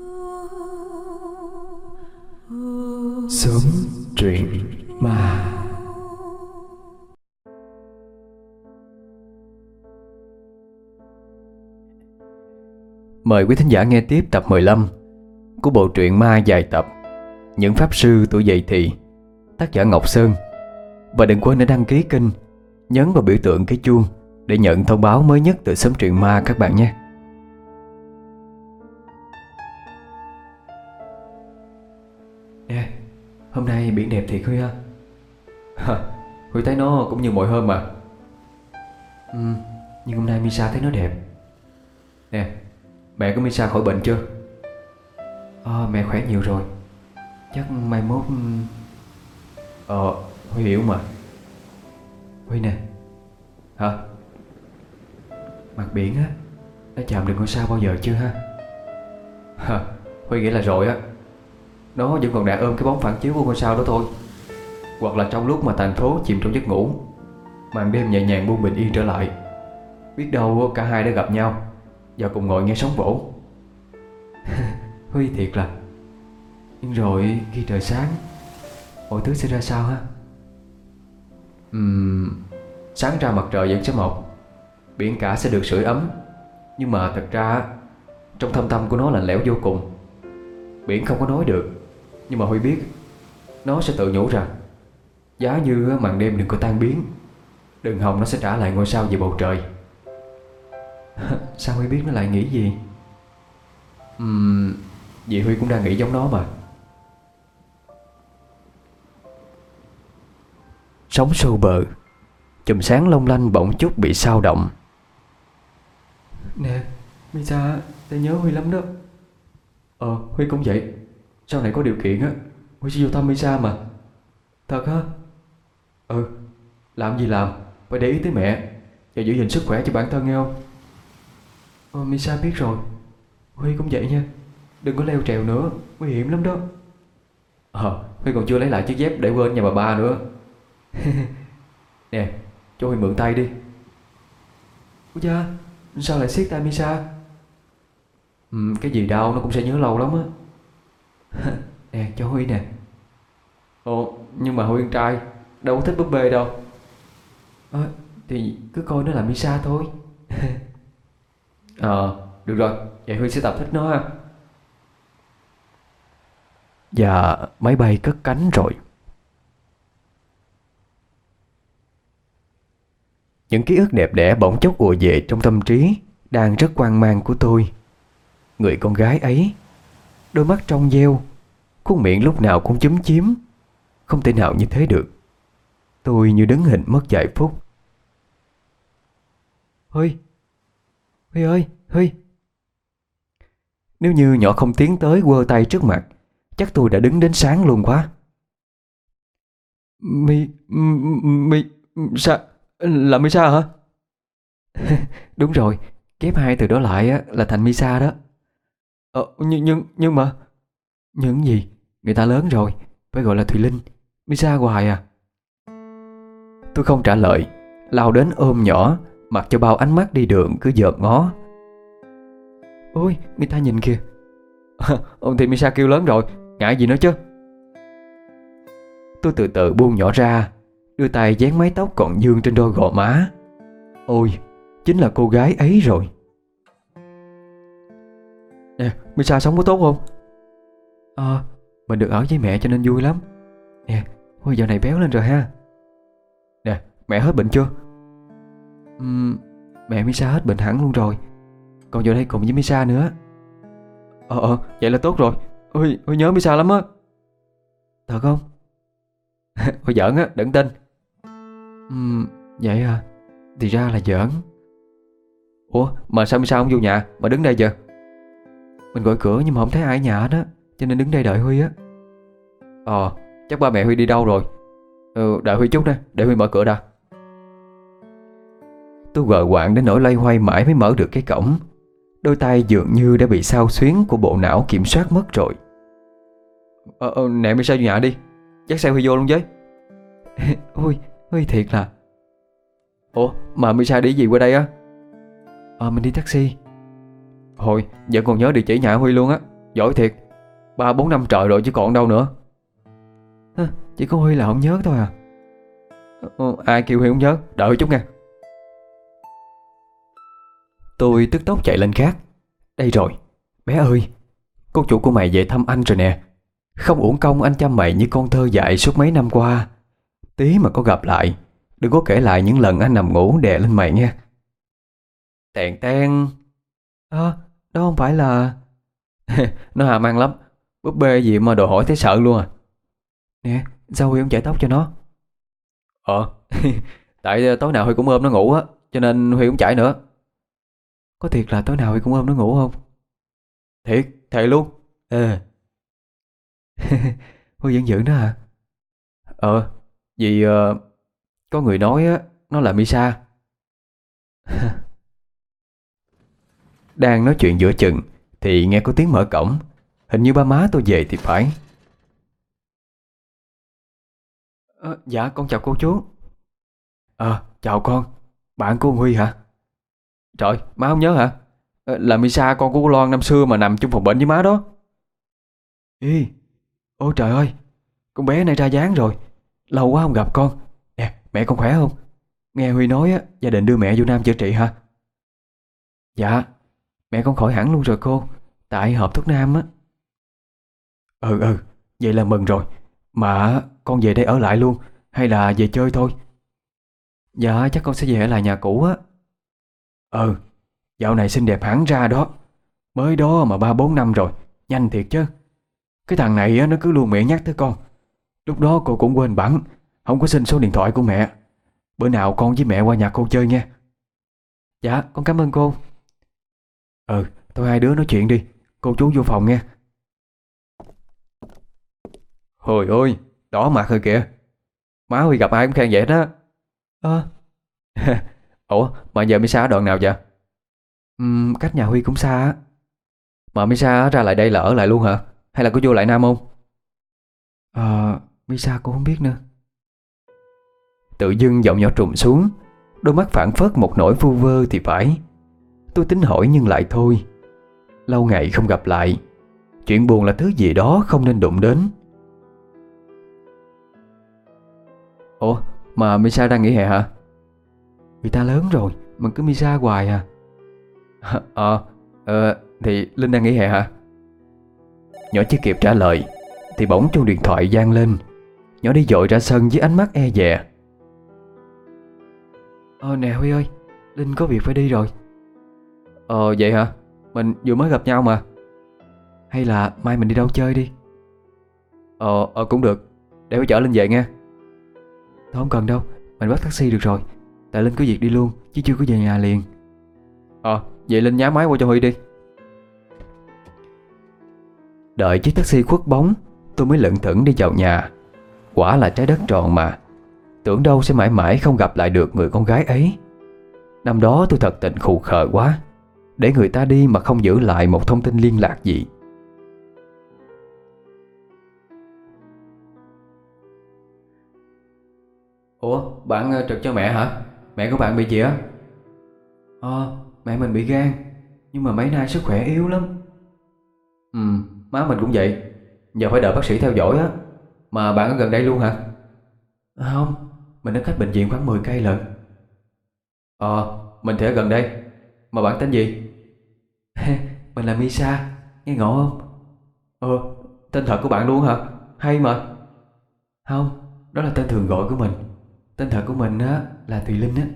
Sớm truyện ma. Mời quý thính giả nghe tiếp tập 15 của bộ truyện ma dài tập Những Pháp Sư Tuổi Dậy Thì, tác giả Ngọc Sơn. Và đừng quên để đăng ký kênh, nhấn vào biểu tượng cái chuông để nhận thông báo mới nhất từ Sớm Truyện Ma các bạn nhé. Nè, hôm nay biển đẹp thiệt Huy ha. Huy thấy nó cũng như mọi hôm mà. Nhưng hôm nay Misa thấy nó đẹp. Nè, mẹ của Misa khỏi bệnh chưa? Mẹ khỏe nhiều rồi. Chắc mai mốt... Huy hiểu mà. Huy nè. Hả? Mặt biển á, nó chạm được ngôi sao bao giờ chưa ha? Huy nghĩ là rồi á. Nó vẫn còn đang ôm cái bóng phản chiếu của ngôi sao đó thôi. Hoặc là trong lúc mà thành phố chìm trong giấc ngủ, màn đêm nhẹ nhàng buông bình yên trở lại, biết đâu cả hai đã gặp nhau và cùng ngồi nghe sóng vỗ. Huy thiệt là. Nhưng rồi khi trời sáng, mọi thứ sẽ ra sao ha? Sáng ra mặt trời vẫn sẽ mọc, biển cả sẽ được sưởi ấm. Nhưng mà thật ra trong thâm tâm của nó lạnh lẽo vô cùng. Biển không có nói được, nhưng mà Huy biết nó sẽ tự nhủ rằng giá như màn đêm đừng có tan biến, đừng hòng nó sẽ trả lại ngôi sao về bầu trời. Sao Huy biết nó lại nghĩ gì? Vì Huy cũng đang nghĩ giống nó mà. Sóng sâu bờ, chùm sáng long lanh bỗng chút bị xao động. Nè, Misa, tao nhớ Huy lắm đó. Huy cũng vậy. Sau này có điều kiện á, Huy sẽ vô thăm Misa mà. Thật hả? Làm gì làm, phải để ý tới mẹ và giữ gìn sức khỏe cho bản thân nghe không? Misa biết rồi. Huy cũng vậy nha. Đừng có leo trèo nữa, nguy hiểm lắm đó. Huy còn chưa lấy lại chiếc dép để quên nhà bà ba nữa. Nè, cho Huy mượn tay đi. Ủa cha, sao lại siết tay Misa? Cái gì đâu, nó cũng sẽ nhớ lâu lắm á. Nè, cho Huy nè. Nhưng mà Huy con trai đâu có thích búp bê đâu. Thì cứ coi nó là Misa thôi. Được rồi, vậy Huy sẽ tập thích nó ha. Và máy bay cất cánh rồi. Những ký ức đẹp đẽ bỗng chốc ùa về trong tâm trí đang rất hoang mang của tôi. Người con gái ấy, đôi mắt trong veo, khuôn miệng lúc nào cũng chúm chím, không thể nào như thế được. Tôi như đứng hình mất vài phút. Huy ơi, Huy. Nếu như nhỏ không tiến tới quơ tay trước mặt, chắc tôi đã đứng đến sáng luôn quá. Sao? Là Misa hả? Đúng rồi, ghép hai từ đó lại á, là thành Misa đó. Nhưng mà... Nhưng gì? Người ta lớn rồi, phải gọi là Thùy Linh. Misa hoài à? Tôi không trả lời, lao đến ôm nhỏ, mặc cho bao ánh mắt đi đường cứ dợp ngó. Ôi, người ta nhìn kìa. Thì Misa kêu lớn rồi, ngại gì nữa chứ. Tôi từ từ buông nhỏ ra, đưa tay dán mái tóc còn vương trên đôi gò má. Ôi, chính là cô gái ấy rồi. Nè, Misa sống có tốt không? Mình được ở với mẹ cho nên vui lắm. Nè, Huy dạo này béo lên rồi ha. Nè, mẹ hết bệnh chưa? Mẹ Misa hết bệnh hẳn luôn rồi. Còn giờ đây cùng với Misa nữa. Vậy là tốt rồi. Huy nhớ Misa lắm á. Thật không? Huy giỡn á, đừng tin. Vậy à? Thì ra là giỡn. Ủa, mà sao Misa không vô nhà mà đứng đây giờ? Mình gọi cửa nhưng mà không thấy ai ở nhà đó, cho nên đứng đây đợi Huy á. Chắc ba mẹ Huy đi đâu rồi. Đợi Huy chút nè, để Huy mở cửa đã. Tôi gờ quạng đến nỗi loay hoay mãi mới mở được cái cổng. Đôi tay dường như đã bị xao xuyến của bộ não kiểm soát mất rồi. Nè Misa vô nhà đi, dắt xe Huy vô luôn với. Huy thiệt là. Ủa mà Misa đi gì qua đây á? Mình đi taxi. Hồi vẫn còn nhớ địa chỉ nhà Huy luôn á. Giỏi thiệt, 3-4 năm trời rồi chứ còn đâu nữa. Chỉ có Huy là không nhớ thôi à? Ai kêu Huy không nhớ, đợi chút nha. Tôi tức tốc chạy lên gác. Đây rồi, bé ơi, cô chủ của mày về thăm anh rồi nè. Không uổng công anh chăm mày như con thơ dại suốt mấy năm qua. Tí mà có gặp lại, đừng có kể lại những lần anh nằm ngủ đè lên mày nha. Tèn ten. Đó không phải là... Nó hàm ăn lắm. Búp bê gì mà đồ hỏi thấy sợ luôn à. Nè, sao Huy không chải tóc cho nó? Ờ Tại tối nào Huy cũng ôm nó ngủ á, cho nên Huy không chải nữa. Có thiệt là tối nào Huy cũng ôm nó ngủ không? Thiệt, thề luôn. Ờ Huy vẫn giữ nó hả? Vì có người nói á, nó là Misa. Đang nói chuyện giữa chừng thì nghe có tiếng mở cổng. Hình như ba má tôi về thì phải. Dạ con chào cô chú. Chào con. Bạn của ông Huy hả? Trời, má không nhớ hả? Là Misa, con của cô Loan năm xưa mà nằm chung phòng bệnh với má đó. Ê, ôi trời ơi, con bé này ra dáng rồi. Lâu quá không gặp con. Nè, mẹ con khỏe không? Nghe Huy nói á, gia đình đưa mẹ vô Nam chữa trị hả? Dạ, mẹ con khỏi hẳn luôn rồi cô. Tại hợp thuốc nam á. Ừ, vậy là mừng rồi. Mà con về đây ở lại luôn hay là về chơi thôi? Dạ chắc con sẽ về ở lại nhà cũ á. Ừ, dạo này xinh đẹp hẳn ra đó. Mới đó mà 3-4 năm rồi. Nhanh thiệt chứ. Cái thằng này á, nó cứ luôn miệng nhắc tới con. Lúc đó cô cũng quên bẵng không có xin số điện thoại của mẹ. Bữa nào con với mẹ qua nhà cô chơi nha. Dạ con cảm ơn cô. Thôi hai đứa nói chuyện đi. Cô chú vô phòng nha. Hồi ôi, đỏ mặt rồi kìa. Má Huy gặp ai cũng khen vậy đó. Ơ Ủa mà giờ Misa ở đoạn nào vậy? Cách nhà Huy cũng xa á. Mà Misa ra lại đây là ở lại luôn hả? Hay là có vô lại Nam không? Misa cũng không biết nữa. Tự dưng giọng nhỏ trùng xuống. Đôi mắt phảng phất một nỗi vu vơ thì phải. Tôi tính hỏi nhưng lại thôi. Lâu ngày không gặp lại, chuyện buồn là thứ gì đó không nên đụng đến. Ủa mà Misa đang nghỉ hè hả? Người ta lớn rồi mà cứ Misa hoài à. Thì Linh đang nghỉ hè hả? Nhỏ chưa kịp trả lời thì bỗng chuông điện thoại vang lên. Nhỏ đi dội ra sân với ánh mắt e dè. Nè Huy ơi, Linh có việc phải đi rồi. Vậy hả? Mình vừa mới gặp nhau mà. Hay là mai mình đi đâu chơi đi? Cũng được. Để Huy chở Linh về nha. Thôi không cần đâu, mình bắt taxi được rồi. Tại Linh có việc đi luôn chứ chưa có về nhà liền. Vậy Linh nhá máy qua cho Huy đi. Đợi chiếc taxi khuất bóng, tôi mới lững thững đi vào nhà. Quả là trái đất tròn mà. Tưởng đâu sẽ mãi mãi không gặp lại được người con gái ấy. Năm đó tôi thật tình khù khờ quá, để người ta đi mà không giữ lại một thông tin liên lạc gì. Ủa bạn trực cho mẹ hả? Mẹ của bạn bị gì á? Mẹ mình bị gan, nhưng mà mấy nay sức khỏe yếu lắm. Má mình cũng vậy. Giờ phải đợi bác sĩ theo dõi á. Mà bạn ở gần đây luôn hả? Không, mình ở cách bệnh viện khoảng 10 cây lận. Mình thì ở gần đây. Mà bạn tên gì? Mình là Misa, nghe ngộ không? Tên thật của bạn luôn hả? Hay mà. Không, đó là tên thường gọi của mình. Tên thật của mình á là Thùy Linh á.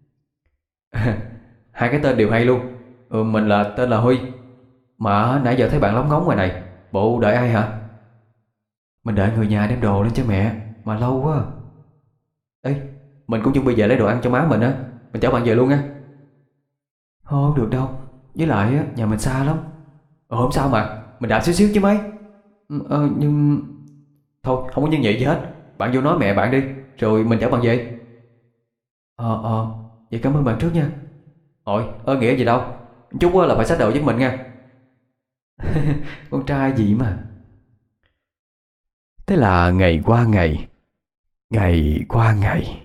Hai cái tên đều hay luôn. Mình là tên là Huy. Mà nãy giờ thấy bạn lóng ngóng ngoài này. Bộ đợi ai hả? Mình đợi người nhà đem đồ lên cho mẹ. Mà lâu quá. Ê, mình cũng chuẩn bị về lấy đồ ăn cho má mình á. Mình chở bạn về luôn nha. Không được đâu. Với lại á, nhà mình xa lắm. Không sao mà. Mình đạp xíu xíu chứ mấy. Nhưng... Thôi không có nhân vậy gì hết. Bạn vô nói mẹ bạn đi. Rồi mình chở bạn về. Vậy cảm ơn bạn trước nha. Nghĩa gì đâu. Chút là phải xách đồ với mình nha. Con trai gì mà. Thế là ngày qua ngày, ngày qua ngày.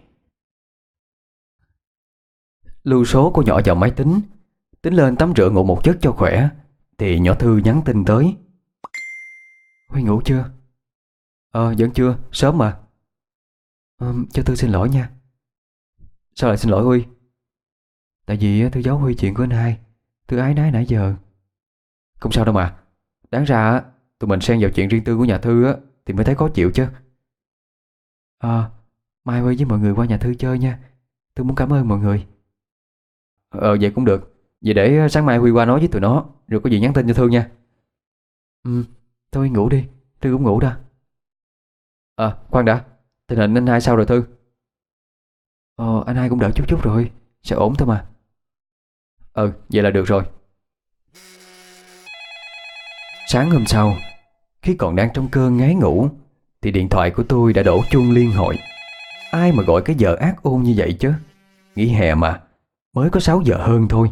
Lưu số của nhỏ vào máy tính. Tính lên tắm rửa ngủ một giấc cho khỏe thì nhỏ Thư nhắn tin tới. Huy ngủ chưa? Vẫn chưa, sớm mà. Cho Thư xin lỗi nha. Sao lại xin lỗi Huy? Tại vì Thư giấu Huy chuyện của anh hai. Thư ái nái nãy giờ. Không sao đâu mà. Đáng ra tụi mình xen vào chuyện riêng tư của nhà Thư thì mới thấy khó chịu chứ. Mai Huy với mọi người qua nhà Thư chơi nha. Thư muốn cảm ơn mọi người. Vậy cũng được. Vậy để sáng mai Huy qua nói với tụi nó, rồi có gì nhắn tin cho Thư nha. Thôi ngủ đi, Thư cũng ngủ đó. Khoan đã. Tình hình anh hai sao rồi Thư? Anh hai cũng đỡ chút chút rồi. Sẽ ổn thôi mà. Vậy là được rồi. Sáng hôm sau, khi còn đang trong cơn ngái ngủ, thì điện thoại của tôi đã đổ chuông liên hồi. Ai mà gọi cái giờ ác ôn như vậy chứ. Nghỉ hè mà, mới có 6 giờ hơn thôi.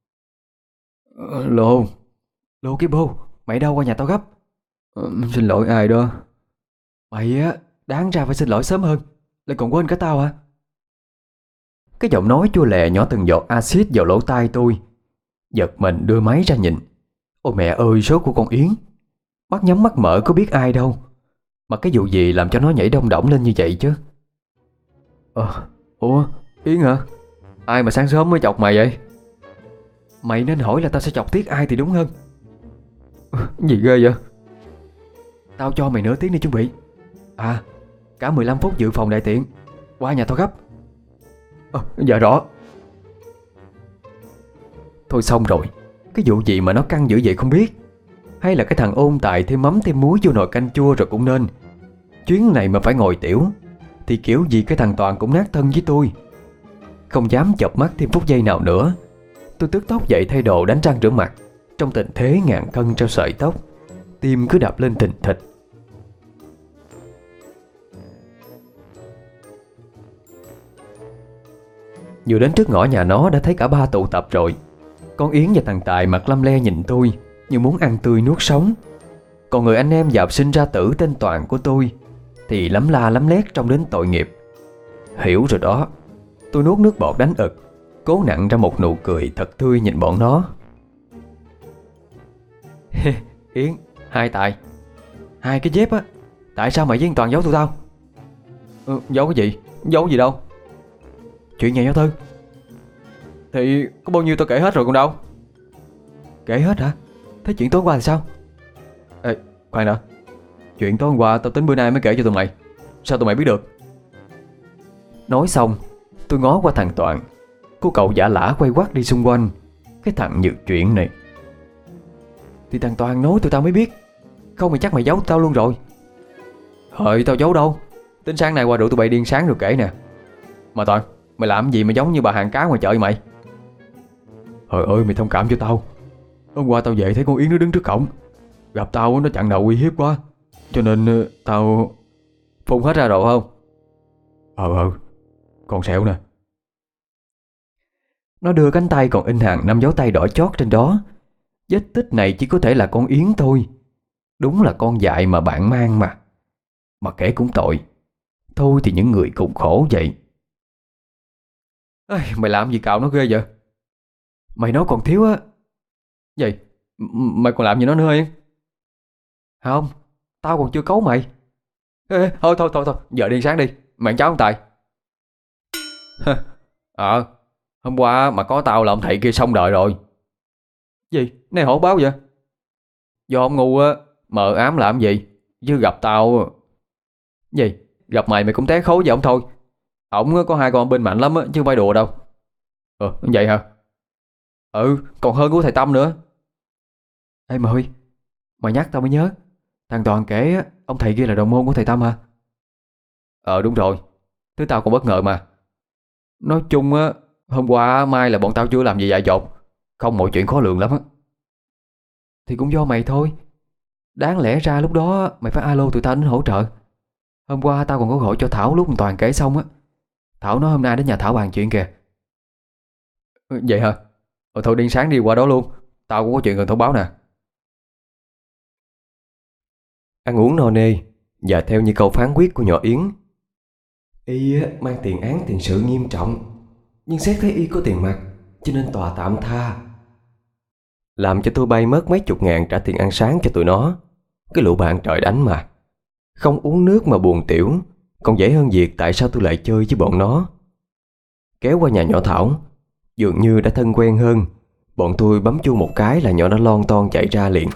Lô cái bô, mày đâu, qua nhà tao gấp. Xin lỗi ai đó. Mày đáng ra phải xin lỗi sớm hơn, lại còn quên cả tao hả? Cái giọng nói chua lè nhỏ từng giọt axit vào lỗ tai tôi. Giật mình đưa máy ra nhìn. Ôi mẹ ơi, số của con Yến. Mắt nhắm mắt mở có biết ai đâu, mà cái vụ gì làm cho nó nhảy đông đỏng lên như vậy chứ? Ủa, Yến hả? Ai mà sáng sớm mới chọc mày vậy? Mày nên hỏi là tao sẽ chọc tiếc ai thì đúng hơn. Gì ghê vậy? Tao cho mày nửa tiếng đi chuẩn bị. Cả 15 phút dự phòng đại tiện. Qua nhà tao gấp. Dạ rõ. Thôi xong rồi. Cái vụ gì mà nó căng dữ vậy không biết. Hay là cái thằng ôn tài thêm mắm thêm muối vô nồi canh chua rồi cũng nên. Chuyến này mà phải ngồi tiểu thì kiểu gì cái thằng Toàn cũng nát thân với tôi. Không dám chợp mắt thêm phút giây nào nữa, tôi tức tốc dậy thay đồ đánh răng rửa mặt. Trong tình thế ngàn cân treo sợi tóc, tim cứ đập lên thình thịch. Vừa đến trước ngõ nhà nó đã thấy cả ba tụ tập rồi. Con Yến và thằng Tài mặt lăm le nhìn tôi như muốn ăn tươi nuốt sống. Còn người anh em giàu sinh ra tử tên Toàn của tôi thì lắm la lắm lét trông đến tội nghiệp. Hiểu rồi đó. Tôi nuốt nước bọt đánh ực, cố nặn ra một nụ cười thật tươi nhìn bọn nó. Yến, hai Tài, hai cái dép á, tại sao mày với anh Toàn giấu tụi tao? Giấu cái gì? Giấu gì đâu. Chuyện nhà giáo Thư thì có bao nhiêu tao kể hết rồi còn đâu. Kể hết hả? Thế chuyện tối qua thì sao? Ê, khoan đã. Chuyện tối hôm qua tao tính bữa nay mới kể cho tụi mày. Sao tụi mày biết được? Nói xong, tôi ngó qua thằng Toàn. Cô cậu giả lả quay quắt đi xung quanh. Cái thằng nhự chuyện này. Thì thằng Toàn nói tụi tao mới biết. Không thì chắc mày giấu tao luôn rồi. Tao giấu đâu. Tính sáng nay qua rượu tụi bay điên sáng rồi kể nè. Mà Toàn, mày làm gì mà giống như bà hàng cá ngoài chợ vậy mày? Trời ơi, mày thông cảm cho tao. Hôm qua tao về thấy con Yến nó đứng trước cổng. Gặp tao nó chặn đầu uy hiếp quá, cho nên tao phun hết ra rồi không? Còn sẹo nè. Nó đưa cánh tay còn in hàng 5 dấu tay đỏ chót trên đó. Vết tích này chỉ có thể là con Yến thôi. Đúng là con dại mà bạn mang mà. Mà kể cũng tội. Thôi thì những người cùng khổ vậy. Mày làm gì cạo nó ghê vậy? Mày nói còn thiếu á. Gì? Mày còn làm gì nó nữa Yến? Không, tao còn chưa cấu mày. Thôi, giờ đi sáng đi. Mày cháu ông Tài. Hôm qua mà có tao là ông thầy kia xong đời rồi. Gì? Này hổ báo vậy? Do ông ngu á, mờ ám làm gì? Chứ gặp tao. Gì? Gặp mày cũng té khối với ông thôi. Ổng có hai con bên mạnh lắm á, chứ không phải đùa đâu. Vậy hả? Còn hơn của thầy Tâm nữa. Ê mà Huy, mày nhắc tao mới nhớ. Thằng Toàn kể á, ông thầy kia là đồng môn của thầy Tâm hả? Đúng rồi. Thứ tao còn bất ngờ mà. Nói chung á, hôm qua mai là bọn tao chưa làm gì dại dột. Không, mọi chuyện khó lường lắm á. Thì cũng do mày thôi. Đáng lẽ ra lúc đó mày phải alo tụi tao đến hỗ trợ. Hôm qua tao còn có gọi cho Thảo lúc Toàn kể xong á. Thảo nói hôm nay đến nhà Thảo bàn chuyện kìa. Vậy hả? Thôi đi sáng đi qua đó luôn. Tao cũng có chuyện cần thông báo nè. Ăn uống no nê, và theo như câu phán quyết của nhỏ Yến, y mang tiền án tiền sự nghiêm trọng, nhưng xét thấy y có tiền mặt cho nên tòa tạm tha. Làm cho tôi bay mất mấy chục ngàn trả tiền ăn sáng cho tụi nó. Cái lũ bạn trời đánh mà. Không uống nước mà buồn tiểu, còn dễ hơn việc tại sao tôi lại chơi với bọn nó. Kéo qua nhà nhỏ Thảo, dường như đã thân quen hơn. Bọn tôi bấm chuông một cái là nhỏ nó lon ton chạy ra liền.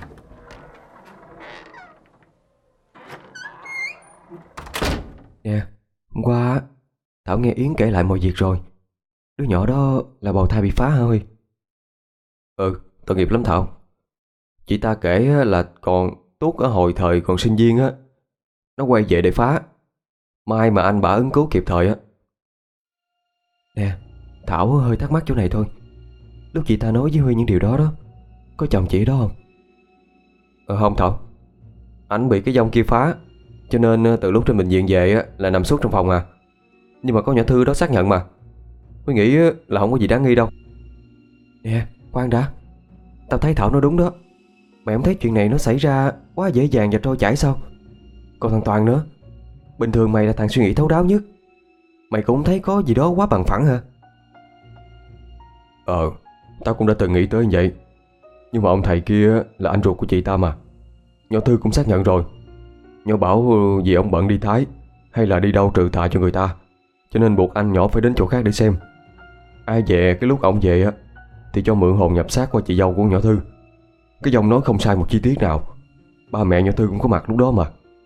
Nè, hôm qua Thảo nghe Yến kể lại mọi việc rồi. Đứa nhỏ đó là bào thai bị phá hả Huy? Tội nghiệp lắm Thảo. Chị ta kể là còn Tuốt ở hồi thời còn sinh viên á, nó quay về để phá. May mà anh bả ứng cứu kịp thời á. Nè, Thảo hơi thắc mắc chỗ này thôi. Lúc chị ta nói với Huy những điều đó đó, có chồng chị đó không? Không Thảo. Anh bị cái vong kia phá, cho nên từ lúc trên bệnh viện về á là nằm suốt trong phòng à. Nhưng mà có nhỏ Thư đó xác nhận mà. Huy nghĩ là không có gì đáng nghi đâu. Nè, khoan đã. Tao thấy Thảo nói đúng đó. Mày không thấy chuyện này nó xảy ra quá dễ dàng và trôi chảy sao? Còn thằng Toàn nữa, bình thường mày là thằng suy nghĩ thấu đáo nhất. Mày cũng thấy có gì đó quá bằng phẳng hả? Tao cũng đã từng nghĩ tới như vậy. Nhưng mà ông thầy kia là anh ruột của chị ta mà. Nhỏ Thư cũng xác nhận rồi. Nhỏ bảo vì ông bận đi Thái hay là đi đâu trừ tà cho người ta, cho nên buộc anh nhỏ phải đến chỗ khác để xem. Ai về cái lúc ông về á thì cho mượn hồn nhập xác qua chị dâu của nhỏ Thư. Cái giọng nói không sai một chi tiết nào. Ba mẹ nhỏ Thư cũng có mặt lúc đó mà.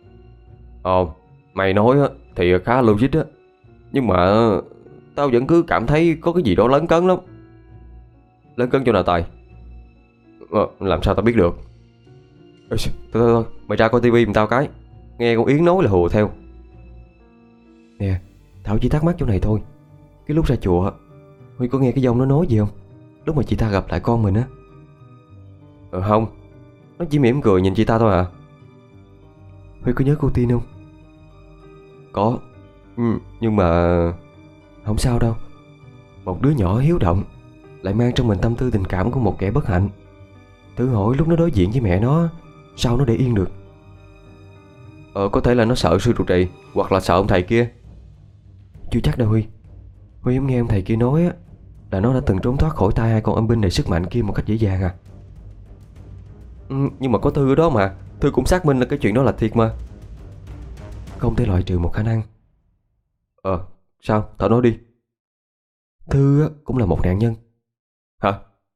Mày nói á thì khá logic á. Nhưng mà tao vẫn cứ cảm thấy có cái gì đó lấn cấn lắm. Lấn cấn chỗ nào Tài? Làm sao tao biết được? Thôi, mày ra coi tivi giùm tao cái. Nghe con Yến nói là hùa theo. Nè, Thảo chỉ thắc mắc chỗ này thôi. Cái lúc ra chùa Huy có nghe cái giọng nó nói gì không? Lúc mà chị ta gặp lại con mình á. Không. Nó chỉ mỉm cười nhìn chị ta thôi à. Huy có nhớ cô Tiên không? Có. Nhưng mà không sao đâu. Một đứa nhỏ hiếu động lại mang trong mình tâm tư tình cảm của một kẻ bất hạnh. Thử hỏi lúc nó đối diện với mẹ nó, sao nó để yên được? Có thể là nó sợ sư trụ trì, hoặc là sợ ông thầy kia. Chưa chắc đâu Huy. Huy không nghe ông thầy kia nói á là nó đã từng trốn thoát khỏi tay hai con âm binh đầy sức mạnh kia một cách dễ dàng à. Nhưng mà có Thư ở đó mà. Thư cũng xác minh là cái chuyện đó là thiệt mà. Không thể loại trừ một khả năng. Sao? Thảo nói đi. Thư cũng là một nạn nhân. Hả?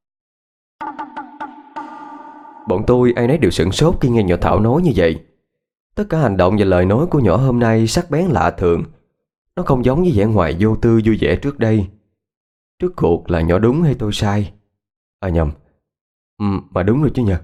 Bọn tôi ai nấy đều sửng sốt khi nghe nhỏ Thảo nói như vậy. Tất cả hành động và lời nói của nhỏ hôm nay sắc bén lạ thường. Nó không giống với vẻ ngoài vô tư vui vẻ trước đây. Trước cuộc là nhỏ đúng hay tôi sai? Nhầm. Mà đúng rồi chứ nhờ.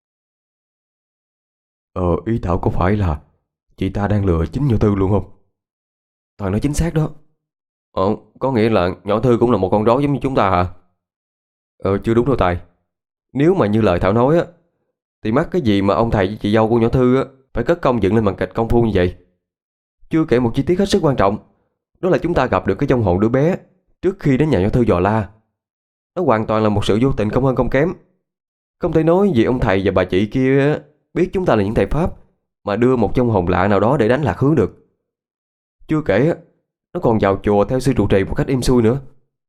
Ý Thảo có phải là chị ta đang lừa chính nhỏ Thư luôn không? Toàn nói chính xác đó. Có nghĩa là nhỏ Thư cũng là một con rối giống như chúng ta hả? Chưa đúng đâu Tài. Nếu mà như lời Thảo nói á, thì mắc cái gì mà ông thầy với chị dâu của nhỏ Thư á phải cất công dựng lên màn kịch công phu như vậy. Chưa kể một chi tiết hết sức quan trọng, đó là chúng ta gặp được cái vong hồn đứa bé trước khi đến nhà nhỏ Thư dò la. Nó hoàn toàn là một sự vô tình không hơn không kém. Không thể nói vì ông thầy và bà chị kia biết chúng ta là những thầy Pháp mà đưa một vong hồn lạ nào đó để đánh lạc hướng được. Chưa kể nó còn vào chùa theo sư trụ trì một cách êm xuôi nữa.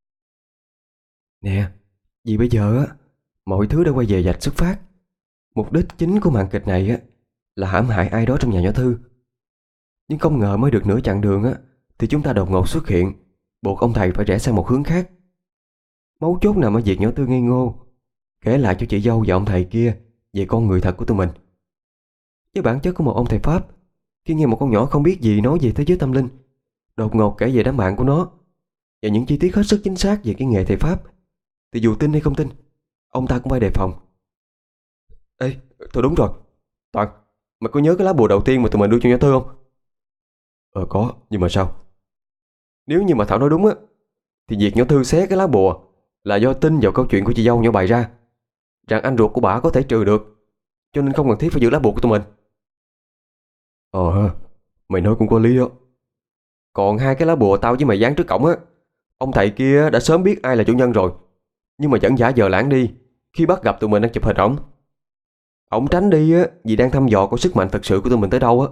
Nè, vì bây giờ á mọi thứ đã quay về vạch xuất phát. Mục đích chính của màn kịch này á là hãm hại ai đó trong nhà nhỏ Thư. Nhưng không ngờ mới được nửa chặng đường á thì chúng ta đột ngột xuất hiện, buộc ông thầy phải rẽ sang một hướng khác. Mấu chốt nằm ở việc nhỏ Thư ngây ngô kể lại cho chị dâu và ông thầy kia về con người thật của tụi mình. Với bản chất của một ông thầy Pháp, khi nghe một con nhỏ không biết gì nói về thế giới tâm linh đột ngột kể về đám bạn của nó và những chi tiết hết sức chính xác về cái nghề thầy Pháp, thì dù tin hay không tin, ông ta cũng phải đề phòng. Ê, thôi đúng rồi Toàn, mày có nhớ cái lá bùa đầu tiên mà tụi mình đưa cho nhỏ Thư không? Có, nhưng mà sao? Nếu như mà Thảo nói đúng á thì việc nhỏ Thư xé cái lá bùa là do tin vào câu chuyện của chị dâu nhỏ bày ra, rằng anh ruột của bả có thể trừ được, cho nên không cần thiết phải giữ lá bùa của tụi mình. Mày nói cũng có lý đó. Còn hai cái lá bùa tao với mày dán trước cổng á, ông thầy kia đã sớm biết ai là chủ nhân rồi, nhưng mà vẫn giả vờ lãng đi khi bắt gặp tụi mình đang chụp hình ổng. Ổng tránh đi á vì đang thăm dò coi sức mạnh thật sự của tụi mình tới đâu á.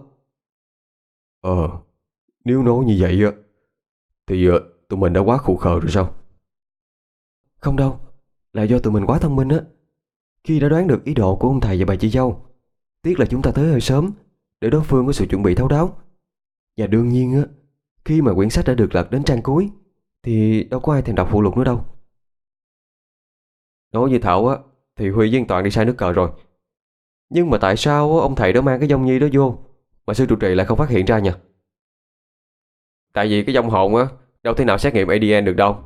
Nếu nói như vậy á thì tụi mình đã quá khù khờ rồi sao? Không đâu, là do tụi mình quá thông minh á, khi đã đoán được ý đồ của ông thầy và bà chị dâu, Tiếc là chúng ta tới hơi sớm, để đối phương có sự chuẩn bị thấu đáo. Và đương nhiên á, khi mà quyển sách đã được lật đến trang cuối thì đâu có ai thèm đọc phụ lục nữa đâu. Nói với Thảo á, thì Huy với Toàn đi sai nước cờ rồi. Nhưng mà tại sao ông thầy đó mang cái dông nhi đó vô mà sư trụ trì lại không phát hiện ra nhỉ? Tại vì cái dông hồn á đâu thể nào xét nghiệm ADN được đâu.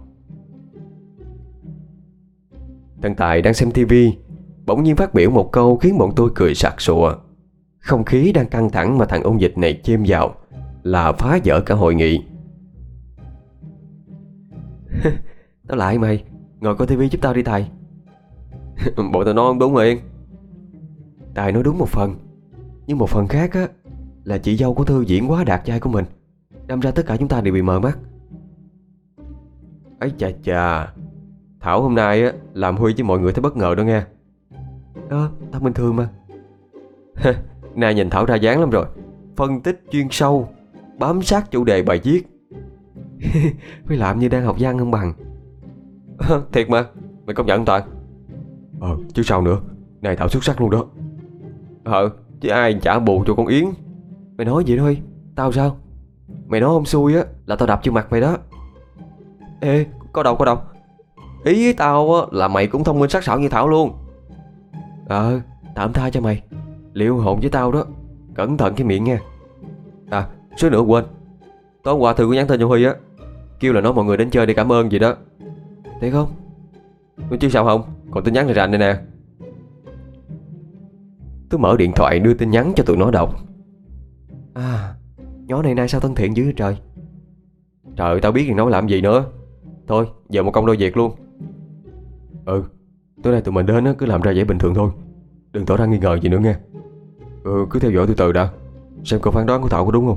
Thằng Tài đang xem tivi bỗng nhiên phát biểu một câu khiến bọn tôi cười sặc sụa. Không khí đang căng thẳng mà thằng ôn dịch này chêm vào là phá vỡ cả hội nghị. Tao lại mày, ngồi coi tivi giúp tao đi Tài. Bộ tao nói không đúng Yên. Tài nói đúng một phần, nhưng một phần khác á là chị dâu của Thư diễn quá đạt trai của mình, đâm ra tất cả chúng ta đều bị mờ mắt. Ấy chà chà, Thảo hôm nay á làm Huy với mọi người thấy bất ngờ đó nghe. Tao bình thường mà. Nay nhìn Thảo ra dáng lắm rồi, phân tích chuyên sâu, bám sát chủ đề bài viết. Huy làm như đang học văn không bằng. Thiệt mà, mày công nhận Toàn? Chứ sao nữa, này Thảo xuất sắc luôn đó. Chứ ai trả bù cho con Yến. Mày nói vậy thôi, tao sao? Mày nói không xui á là tao đập vô mặt mày đó. Ê, có đâu. Ý tao á là mày cũng thông minh sắc sảo như Thảo luôn. Tạm tha cho mày. Liệu hồn với tao đó, cẩn thận cái miệng nha. Xíu nữa quên, tối hôm qua Thư có nhắn tin cho Huy á, kêu là nói mọi người đến chơi để cảm ơn gì đó. Thiệt không? Chứ sao không, còn tin nhắn này rành đây nè. Tôi mở điện thoại đưa tin nhắn cho tụi nó đọc. Nhỏ này nay sao thân thiện dữ vậy trời. Trời ơi, tao biết thì nói làm gì nữa. Thôi giờ một công đôi việc luôn. Tối nay tụi mình đến á, cứ làm ra vẻ bình thường thôi, đừng tỏ ra nghi ngờ gì nữa nghe. Cứ theo dõi từ từ đã, xem câu phán đoán của Thảo có đúng không.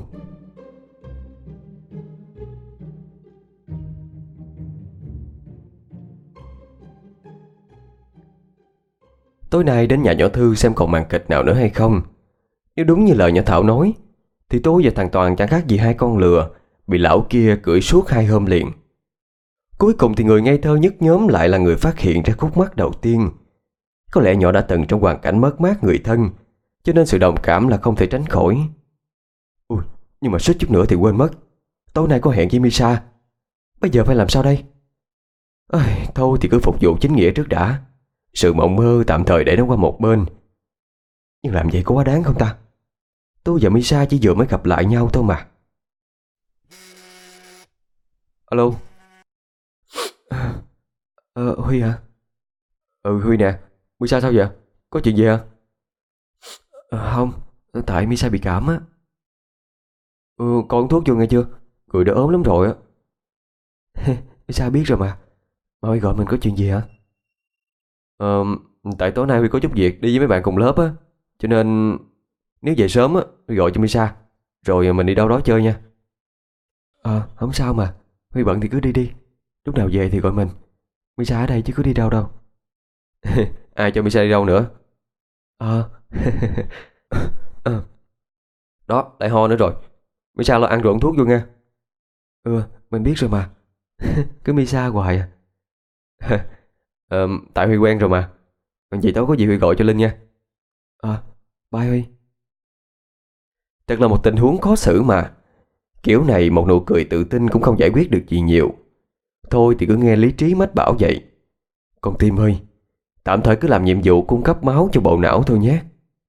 Tối nay đến nhà nhỏ Thư xem còn màn kịch nào nữa hay không. Nếu đúng như lời nhỏ Thảo nói thì tôi và thằng Toàn chẳng khác gì hai con lừa bị lão kia cưỡi suốt 2 hôm liền. Cuối cùng thì người ngây thơ nhất nhóm lại là người phát hiện ra khúc mắc đầu tiên. Có lẽ nhỏ đã từng trong hoàn cảnh mất mát người thân, cho nên sự đồng cảm là không thể tránh khỏi. Nhưng mà suýt chút nữa thì quên mất, tối nay có hẹn với Misa. Bây giờ phải làm sao đây? Thôi thì cứ phục vụ chính nghĩa trước đã. Sự mộng mơ tạm thời để nó qua một bên. Nhưng làm vậy có quá đáng không ta? Tôi và Misa chỉ vừa mới gặp lại nhau thôi mà. Alo. Huy hả? Huy nè. Misa sao vậy? Có chuyện gì hả? Không, tại Misa bị cảm á. Con uống thuốc vô nghe chưa? Người đã ốm lắm rồi á. Misa biết rồi mà. Huy gọi mình có chuyện gì hả? Tại tối nay Huy có chút việc đi với mấy bạn cùng lớp á, cho nên nếu về sớm á Huy gọi cho Misa, rồi mình đi đâu đó chơi nha. Không sao mà. Huy bận thì cứ đi. Lúc nào về thì gọi mình. Misa ở đây chứ có đi đâu đâu. Ai cho Misa đi đâu nữa? Đó, lại ho nữa rồi. Misa lo ăn rồi uống thuốc vô nha. Mình biết rồi mà. Cứ Misa hoài à. Tại Huy quen rồi mà. Vậy tối có gì Huy gọi cho Linh nha. Bye Huy. Thật là một tình huống khó xử mà. Kiểu này một nụ cười tự tin cũng không giải quyết được gì nhiều. Thôi thì cứ nghe lý trí mách bảo vậy. Con tim ơi, tạm thời cứ làm nhiệm vụ cung cấp máu cho bộ não thôi nhé.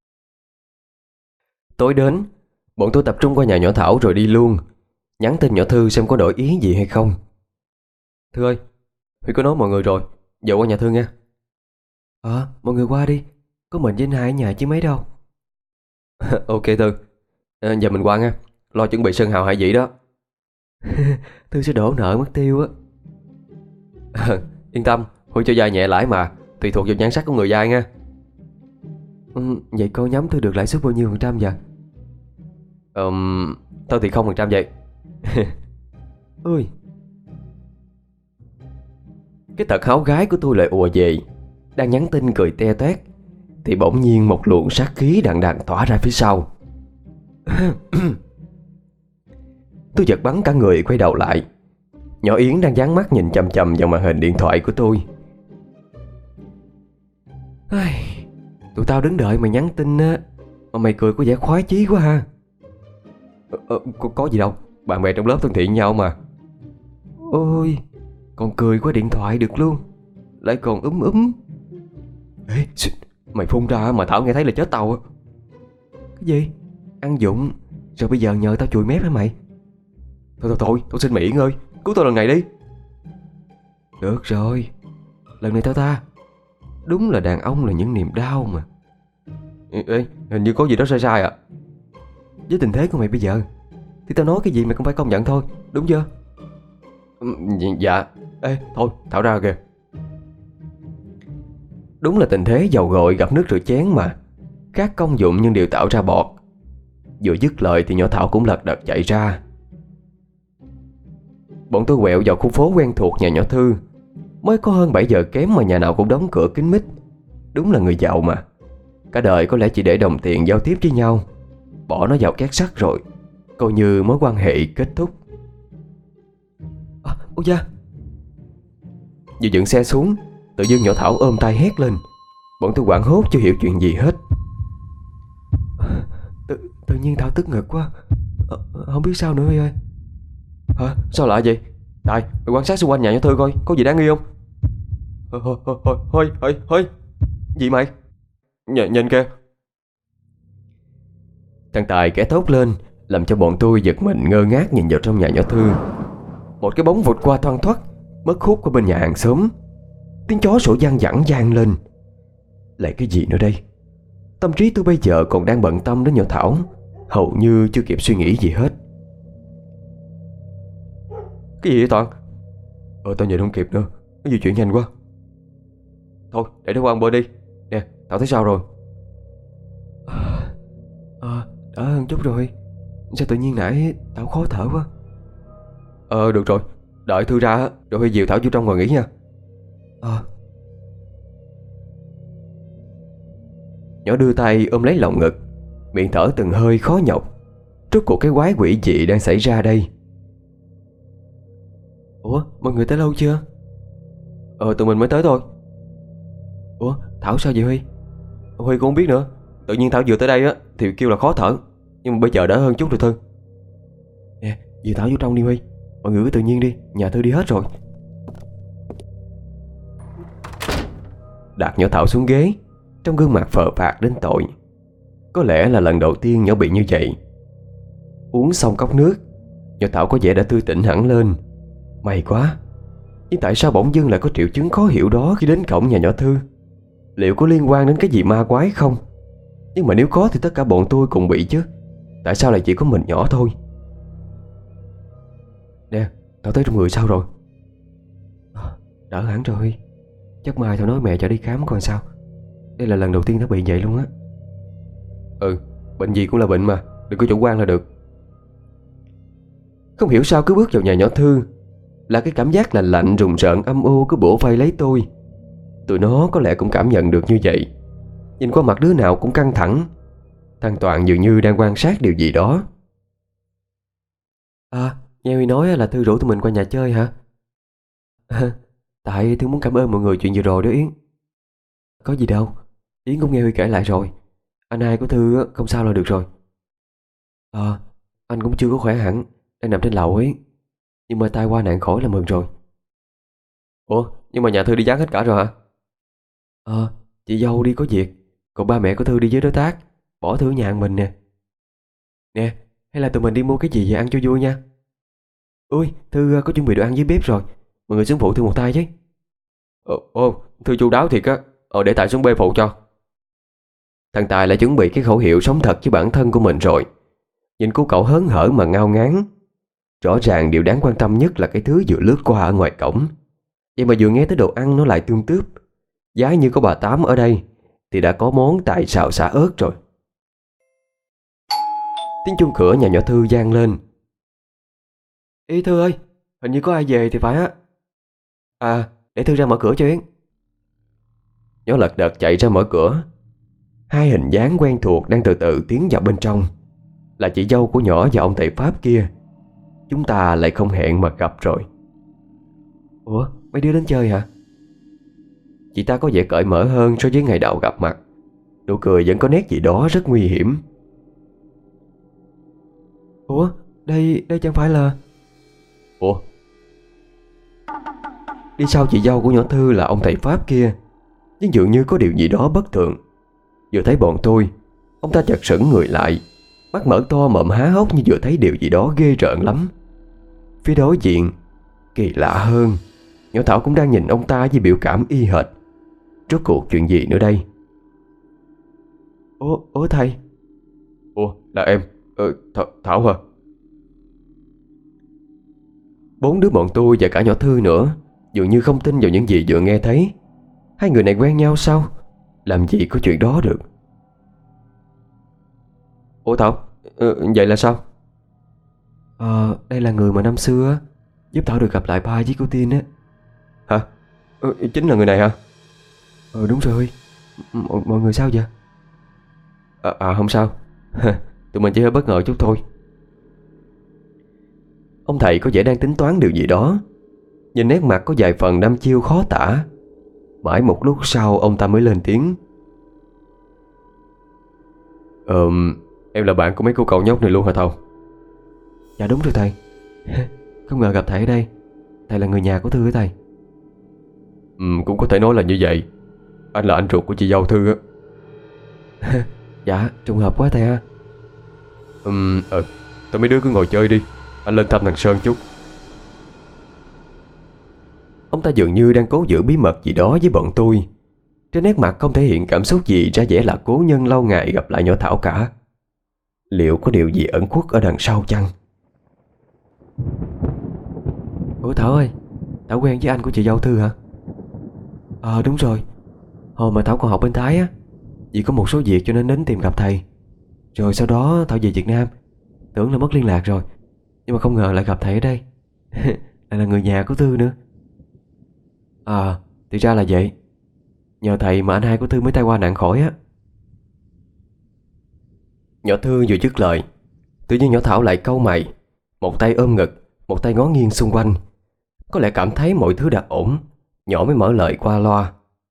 Tối đến, bọn tôi tập trung qua nhà nhỏ Thảo rồi đi luôn. Nhắn tin nhỏ Thư xem có đổi ý gì hay không. Thư ơi, Huy có nói mọi người rồi, giờ qua nhà Thư nha. Mọi người qua đi. Có mình với anh hai ở nhà chứ mấy đâu. Ok Thư, giờ mình qua nha. Lo chuẩn bị sơn hào hải vị đó. Thư sẽ đổ nợ mất tiêu á. Yên tâm, Huy cho vay nhẹ lãi mà, tùy thuộc vào nhan sắc của người vay nha. Vậy con nhắm Thư được lãi suất bao nhiêu % vậy? Tao thì 0% vậy. Ôi. Cái tật háo gái của tôi lại ùa về. Đang nhắn tin cười te toét thì bỗng nhiên một luồng sát khí đằng đằng tỏa ra phía sau. Tôi giật bắn cả người quay đầu lại. Nhỏ Yến đang dán mắt nhìn chằm chằm vào màn hình điện thoại của tôi. Tụi tao đứng đợi mày nhắn tin á, Mà mày cười có vẻ khoái chí quá ha. Có gì đâu, bạn bè trong lớp thân thiện nhau mà. Ôi, còn cười qua điện thoại được luôn, lại còn Ê, mày phun ra mà Thảo nghe thấy là chết tao á. Cái gì? Ăn dụng rồi bây giờ nhờ tao chùi mép hả mày? Thôi, tôi xin mày Yến ơi, cứu tôi lần này đi. Được rồi, lần này tao tha. Đúng là đàn ông là những niềm đau mà. Ê, hình như có gì đó sai sai à. Với tình thế của mày bây giờ thì tao nói cái gì mày cũng phải công nhận thôi, đúng chưa? Dạ. Ê, thôi, Thảo ra kìa. Đúng là tình thế dầu gội gặp nước rửa chén mà. Các công dụng nhưng đều tạo ra bọt. Vừa dứt lời thì nhỏ Thảo cũng lật đật chạy ra. Bọn tôi quẹo vào khu phố quen thuộc nhà nhỏ Thư. Mới có hơn 7 giờ kém mà nhà nào cũng đóng cửa kín mít. Đúng là người giàu mà. Cả đời có lẽ chỉ để đồng tiền giao tiếp với nhau, bỏ nó vào két sắt rồi, coi như mối quan hệ kết thúc. Ôi da. Vừa dựng xe xuống, tự dưng nhỏ Thảo ôm tay hét lên. Bọn tôi hoảng hốt chưa hiểu chuyện gì hết. Tự nhiên Thảo tức ngực quá. Không biết sao nữa ơi. Hả? Sao lạ vậy? Tài, mày quan sát xung quanh nhà nhỏ Thư coi có gì đáng nghi không? Thôi. Gì mày? Nhìn kìa. Thằng Tài kẻ thốt lên, làm cho bọn tôi giật mình ngơ ngác nhìn vào trong nhà nhỏ Thư. Một cái bóng vụt qua thoăn thoắt, mất hút qua bên nhà hàng xóm. Tiếng chó sủa văng vẳng vang lên. Lại cái gì nữa đây? Tâm trí tôi bây giờ còn đang bận tâm đến nhỏ Thảo, hầu như chưa kịp suy nghĩ gì hết. Cái gì vậy Toàn? Tao nhìn không kịp nữa, nó di chuyển nhanh quá. Thôi để nó qua một bên đi. Nè, Thảo thấy sao rồi? Đỡ hơn chút rồi. Sao tự nhiên nãy Thảo khó thở quá. Được rồi, đợi Thư ra á, rồi Huy dìu Thảo vô trong ngồi nghỉ nha. Nhỏ đưa tay ôm lấy lồng ngực, miệng thở từng hơi khó nhọc. Rốt cuộc cái quái quỷ gì đang xảy ra đây? Ủa, mọi người tới lâu chưa? Tụi mình mới tới thôi. Ủa, Thảo sao vậy Huy? Huy cũng không biết nữa. Tự nhiên Thảo vừa tới đây á thì kêu là khó thở, nhưng mà bây giờ đỡ hơn chút rồi Thư. Nè, dìu Thảo vô trong đi Huy. Mọi người cứ tự nhiên đi, nhà Thư đi hết rồi. Đặt nhỏ Thảo xuống ghế, trong gương mặt phờ phạc đến tội. Có lẽ là lần đầu tiên nhỏ bị như vậy. Uống xong cốc nước, nhỏ Thảo có vẻ đã tươi tỉnh hẳn lên. May quá. Nhưng tại sao bỗng dưng lại có triệu chứng khó hiểu đó khi đến cổng nhà nhỏ Thư? Liệu có liên quan đến cái gì ma quái không? Nhưng mà nếu có thì tất cả bọn tôi cùng bị chứ. Tại sao lại chỉ có mình nhỏ thôi? Nè, Thảo thấy trong người sao rồi? Đỡ hẳn rồi. Chắc mai Thảo nói mẹ cho đi khám coi sao. Đây là lần đầu tiên Thảo bị vậy luôn á. Bệnh gì cũng là bệnh mà, đừng có chủ quan là được. Không hiểu sao cứ bước vào nhà nhỏ Thư là cái cảm giác lạnh lạnh rùng rợn âm u cứ bủa vây lấy tôi. Tụi nó có lẽ cũng cảm nhận được như vậy. Nhìn qua mặt đứa nào cũng căng thẳng. Thằng Toàn dường như đang quan sát điều gì đó. Nghe Huy nói là Thư rủ tụi mình qua nhà chơi hả? Tại Thư muốn cảm ơn mọi người chuyện vừa rồi đó Yến. Có gì đâu, Yến cũng nghe Huy kể lại rồi. Anh hai của Thư không sao là được rồi. Anh cũng chưa có khỏe hẳn, đang nằm trên lầu ấy. Nhưng mà tai qua nạn khỏi là mừng rồi. Ủa, nhưng mà nhà Thư đi vắng hết cả rồi hả? Chị dâu đi có việc, còn ba mẹ của Thư đi với đối tác, bỏ Thư ở nhà mình nè. Nè, hay là tụi mình đi mua cái gì về ăn cho vui nha. Ui, Thư có chuẩn bị đồ ăn dưới bếp rồi. Mọi người xuống phụ Thư một tay chứ. Thư chu đáo thiệt á. Để Tài xuống bê phụ cho. Thằng Tài lại chuẩn bị cái khẩu hiệu sống thật với bản thân của mình rồi. Nhìn cô cậu hớn hở mà ngao ngán. Rõ ràng điều đáng quan tâm nhất là cái thứ vừa lướt qua ở ngoài cổng. Vậy mà vừa nghe tới đồ ăn nó lại tương tướp. Giá như có bà Tám ở đây thì đã có món tài xào xả ớt rồi. Tiếng chuông cửa nhà nhỏ Thư vang lên. Ý Thư ơi, hình như có ai về thì phải á. Để Thư ra mở cửa cho Yến. Nhỏ lật đật chạy ra mở cửa. Hai hình dáng quen thuộc đang từ từ tiến vào bên trong. Là chị dâu của nhỏ và ông thầy Pháp kia. Chúng ta lại không hẹn mà gặp rồi. Ủa, mấy đứa đến chơi hả? Chị ta có vẻ cởi mở hơn so với ngày đầu gặp mặt. Nụ cười vẫn có nét gì đó rất nguy hiểm. Ủa, đây chẳng phải là... Ủa? Đi sau chị dâu của nhỏ Thư là ông thầy Pháp kia. Nhưng dường như có điều gì đó bất thường. Vừa thấy bọn tôi, ông ta chợt sững người lại, mắt mở to mồm há hốc như vừa thấy điều gì đó ghê rợn lắm. Phía đối diện, kỳ lạ hơn, nhỏ Thảo cũng đang nhìn ông ta với biểu cảm y hệt. Rốt cuộc chuyện gì nữa đây? Ủa thầy? Ủa, là em? Thảo hả? Bốn đứa bọn tôi và cả nhỏ Thư nữa dường như không tin vào những gì vừa nghe thấy. Hai người này quen nhau sao? Làm gì có chuyện đó được? Ủa Thảo, vậy là sao? Đây là người mà năm xưa á, giúp Thảo được gặp lại ba với cô Tiên á. Hả? Chính là người này hả? Đúng rồi. Mọi người sao vậy? Không sao. Tụi mình chỉ hơi bất ngờ chút thôi. Ông thầy có vẻ đang tính toán điều gì đó. Nhìn nét mặt có vài phần đăm chiêu khó tả. Mãi một lúc sau ông ta mới lên tiếng. Em là bạn của mấy cô cậu nhóc này luôn hả Thảo? Dạ đúng rồi thầy. Không ngờ gặp thầy ở đây. Thầy là người nhà của Thư hả thầy? Cũng có thể nói là như vậy. Anh là anh ruột của chị dâu Thư á. Dạ, trùng hợp quá thầy ha. Tụi mấy đứa cứ ngồi chơi đi, anh lên thăm thằng Sơn chút. Ông ta dường như đang cố giữ bí mật gì đó với bọn tôi. Trên nét mặt không thể hiện cảm xúc gì, ra vẻ là cố nhân lâu ngày gặp lại nhỏ Thảo cả. Liệu có điều gì ẩn khuất ở đằng sau chăng? Ủa Thảo ơi, Thảo quen với anh của chị dâu Thư hả? Đúng rồi. Hồi mà Thảo còn học bên Thái á, vì có một số việc cho nên đến tìm gặp thầy. Rồi sau đó Thảo về Việt Nam. Tưởng là mất liên lạc rồi, nhưng mà không ngờ lại gặp thầy ở đây. Lại là người nhà của Thư nữa. Thì ra là vậy. Nhờ thầy mà anh hai của Thư mới tai qua nạn khỏi á. Nhỏ Thư vừa dứt lời, tự nhiên nhỏ Thảo lại cau mày, một tay ôm ngực, một tay ngó nghiêng xung quanh. Có lẽ cảm thấy mọi thứ đã ổn, nhỏ mới mở lời qua loa.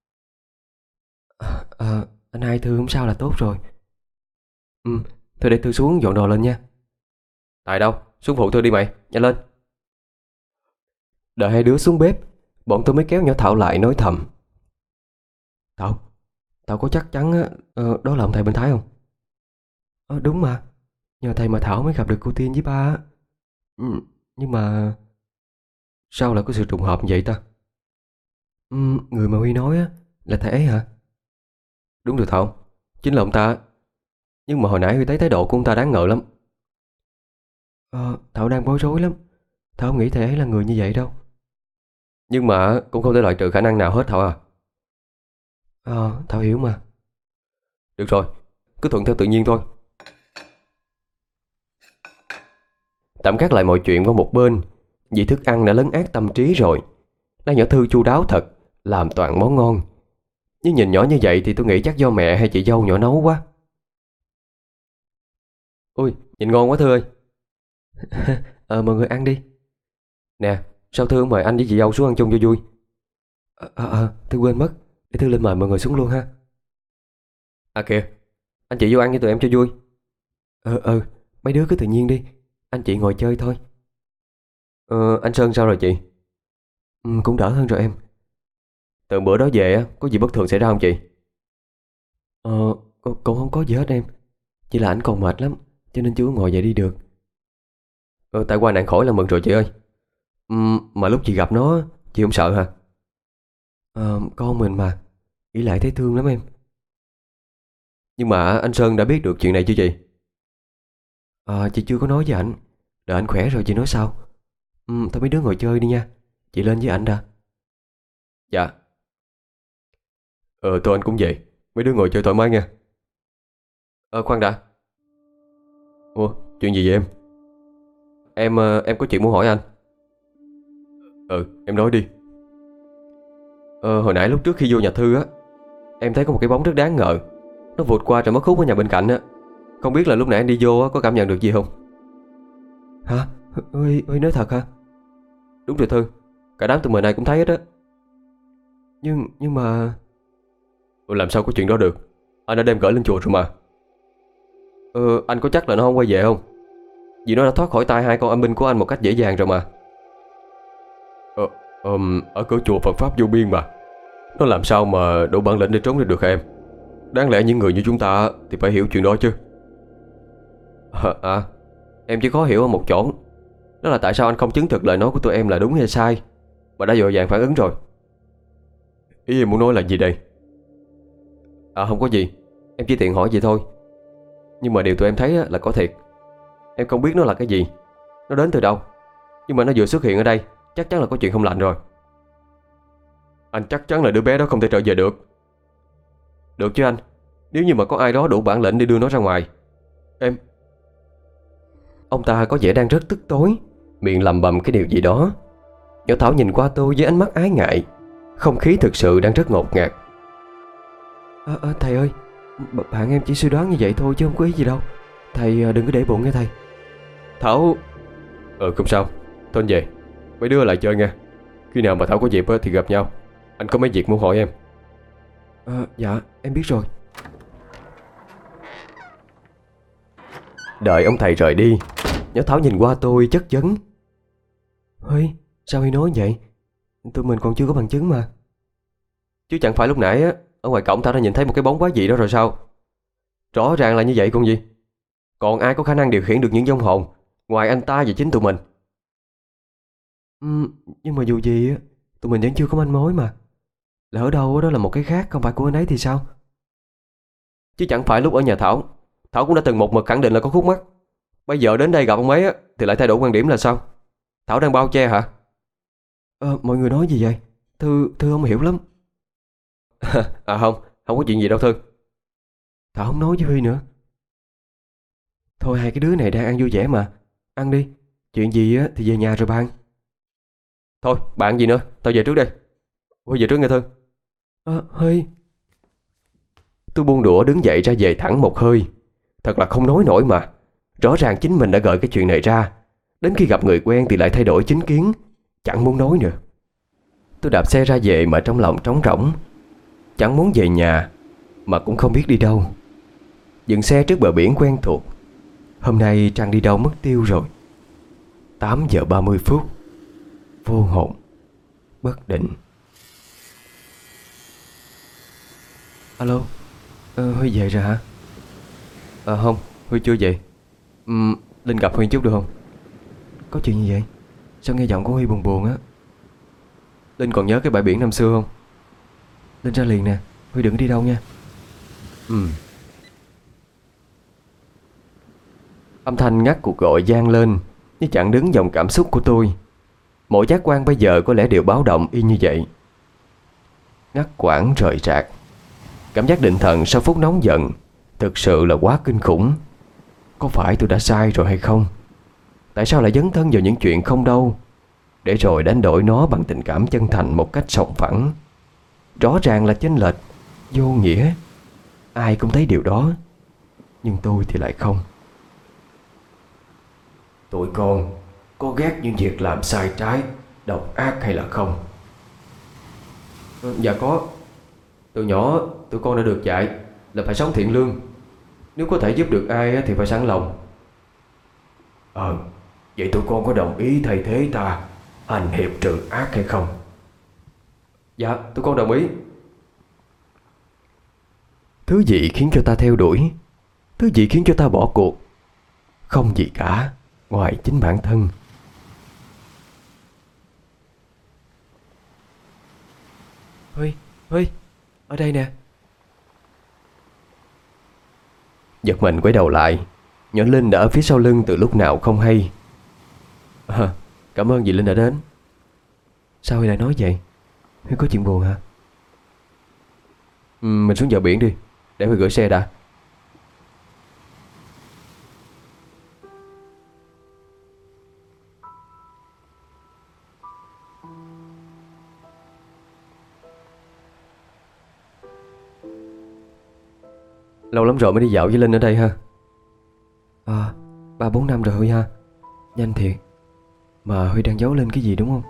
Anh hai Thư không sao là tốt rồi. Thôi để Thư xuống dọn đồ lên nha. Tại đâu? Xuống phụ Thư đi mày, nhanh lên. Đợi hai đứa xuống bếp, bọn tôi mới kéo nhỏ Thảo lại nói thầm. Thảo có chắc chắn á, đó là ông thầy bên Thái không? Đúng mà. Nhờ thầy mà Thảo mới gặp được cô Tiên với ba á. Nhưng mà sao lại có sự trùng hợp như vậy ta? Người mà Huy nói á, là thầy ấy hả? Đúng rồi Thảo, chính là ông ta. Nhưng mà hồi nãy Huy thấy thái độ của ông ta đáng ngờ lắm. Thảo đang bối rối lắm. Thảo không nghĩ thầy ấy là người như vậy đâu. Nhưng mà cũng không thể loại trừ khả năng nào hết Thảo à. Thảo hiểu mà. Được rồi, cứ thuận theo tự nhiên thôi. Tạm gác lại mọi chuyện qua một bên, vì thức ăn đã lấn át tâm trí rồi. Nay nhỏ Thư chu đáo thật, làm toàn món ngon. Nhưng nhìn nhỏ như vậy thì tôi nghĩ chắc do mẹ hay chị dâu nhỏ nấu quá. Ui, nhìn ngon quá Thư ơi. Mọi người ăn đi. Nè, sao Thư không mời anh với chị dâu xuống ăn chung cho vui? Thư quên mất. Để Thư lên mời mọi người xuống luôn ha. À kìa, anh chị vô ăn với tụi em cho vui. Mấy đứa cứ tự nhiên đi. Anh chị ngồi chơi thôi. Anh Sơn sao rồi chị? Cũng đỡ hơn rồi em. Từ bữa đó về á, có gì bất thường xảy ra không chị? Cũng không có gì hết em. Chỉ là ảnh còn mệt lắm, cho nên chưa có ngồi dậy đi được. Tại qua nạn khỏi là mừng rồi chị ơi. Mà lúc chị gặp nó, chị không sợ hả? Con mình mà, nghĩ lại thấy thương lắm em. Nhưng mà anh Sơn đã biết được chuyện này chưa chị? Chị chưa có nói với ảnh. Đợi anh khỏe rồi chị nói sau. Thôi mấy đứa ngồi chơi đi nha. Chị lên với ảnh đã. Dạ. Thôi anh cũng vậy. Mấy đứa ngồi chơi thoải mái nha. Khoan đã. Ủa, chuyện gì vậy em? Em có chuyện muốn hỏi anh. Em nói đi. Hồi nãy lúc trước khi vô nhà Thư á, em thấy có một cái bóng rất đáng ngờ. Nó vụt qua rồi mất hút ở nhà bên cạnh á. Không biết là lúc nãy anh đi vô á, có cảm nhận được gì không? Hả? Huy nói thật hả? Đúng rồi Thư, cả đám tụi mình này cũng thấy hết á. Nhưng mà... Làm sao có chuyện đó được? Anh đã đem gửi lên chùa rồi mà. Anh có chắc là nó không quay về không? Vì nó đã thoát khỏi tay hai con âm binh của anh một cách dễ dàng rồi mà. Ở cửa chùa Phật Pháp vô biên mà. Nó làm sao mà đủ bản lĩnh để trốn ra được hả em? Đáng lẽ những người như chúng ta thì phải hiểu chuyện đó chứ. Em chỉ khó hiểu ở một chỗ. Đó là tại sao anh không chứng thực lời nói của tụi em là đúng hay sai, mà đã vội vàng phản ứng rồi. Ý em muốn nói là gì đây? Không có gì. Em chỉ tiện hỏi vậy thôi. Nhưng mà điều tụi em thấy là có thiệt. Em không biết nó là cái gì, nó đến từ đâu, nhưng mà nó vừa xuất hiện ở đây, chắc chắn là có chuyện không lành rồi. Anh chắc chắn là đứa bé đó không thể trở về được. Được chứ anh? Nếu như mà có ai đó đủ bản lĩnh để đưa nó ra ngoài. Ông ta có vẻ đang rất tức tối, miệng lầm bầm cái điều gì đó. Nhỏ Thảo nhìn qua tôi với ánh mắt ái ngại. Không khí thực sự đang rất ngột ngạt. Thầy ơi, bạn em chỉ suy đoán như vậy thôi chứ không có ý gì đâu. Thầy đừng có để bụng nghe thầy. Thảo... không sao. Thôi anh về. Mấy đứa lại chơi nha. Khi nào mà Thảo có dịp thì gặp nhau. Anh có mấy việc muốn hỏi em. Dạ em biết rồi. Đợi ông thầy rời đi, nhỏ Thảo nhìn qua tôi chất vấn. Huy, sao Huy nói vậy? Tụi mình còn chưa có bằng chứng mà. Chứ chẳng phải lúc nãy ở ngoài cổng tao đã nhìn thấy một cái bóng quái dị đó rồi sao? Rõ ràng là như vậy còn gì. Còn ai có khả năng điều khiển được những vong hồn ngoài anh ta và chính tụi mình? Nhưng mà dù gì tụi mình vẫn chưa có manh mối mà. Lỡ đâu đó là một cái khác không phải của anh ấy thì sao? Chứ chẳng phải lúc ở nhà Thảo cũng đã từng một mực khẳng định là có khúc mắc. Bây giờ đến đây gặp ông ấy thì lại thay đổi quan điểm là sao? Thảo đang bao che hả? Mọi người nói gì vậy? Thư không hiểu lắm. Không có chuyện gì đâu Thư. Thảo không nói với Huy nữa. Thôi hai cái đứa này đang ăn vui vẻ mà. Ăn đi. Chuyện gì thì về nhà rồi bàn. Thôi bạn gì nữa, tao về trước đây. Huy về trước nghe Thư. Huy. Tôi buông đũa đứng dậy ra về thẳng một hơi. Thật là không nói nổi mà. Rõ ràng chính mình đã gợi cái chuyện này ra. Đến khi gặp người quen thì lại thay đổi chính kiến. Chẳng muốn nói nữa. Tôi đạp xe ra về mà trong lòng trống rỗng. Chẳng muốn về nhà, mà cũng không biết đi đâu. Dừng xe trước bờ biển quen thuộc. Hôm nay Trăng đi đâu mất tiêu rồi. 8 giờ 30 phút. Vô hồn, bất định. Alo, Huy về rồi hả? Không, Huy chưa về. Linh gặp Huy chút được không? Có chuyện gì vậy? Sao nghe giọng của Huy buồn buồn á? Linh còn nhớ cái bãi biển năm xưa không? Linh ra liền nè, Huy đừng đi đâu nha. Âm thanh ngắt cuộc gọi vang lên như chặn đứng dòng cảm xúc của tôi. Mỗi giác quan bây giờ có lẽ đều báo động y như vậy. Ngắt quãng rời rạc. Cảm giác định thần sau phút nóng giận thực sự là quá kinh khủng. Có phải tôi đã sai rồi hay không? Tại sao lại dấn thân vào những chuyện không đâu, để rồi đánh đổi nó bằng tình cảm chân thành một cách sòng phẳng? Rõ ràng là chênh lệch, vô nghĩa. Ai cũng thấy điều đó, nhưng tôi thì lại không. Tụi con có ghét những việc làm sai trái, độc ác hay là không? Dạ có. Từ nhỏ tụi con đã được dạy là phải sống thiện lương. Nếu có thể giúp được ai thì phải sẵn lòng. Vậy tụi con có đồng ý thay thế ta hành hiệp trừ ác hay không? Dạ tụi con đồng ý. Thứ gì khiến cho ta theo đuổi? Thứ gì khiến cho ta bỏ cuộc? Không gì cả, ngoài chính bản thân. Huy, ở đây nè. Giật mình quay đầu lại, nhỏ Linh đã ở phía sau lưng từ lúc nào không hay. Cảm ơn dì Linh đã đến. Sao Huy lại nói vậy? Huy có chuyện buồn hả? Mình xuống bờ biển đi, để Huy gửi xe đã. Lâu lắm rồi mới đi dạo với Linh ở đây ha. 3-4 năm rồi Huy ha. Nhanh thiệt. Mà Huy đang giấu Linh cái gì đúng không?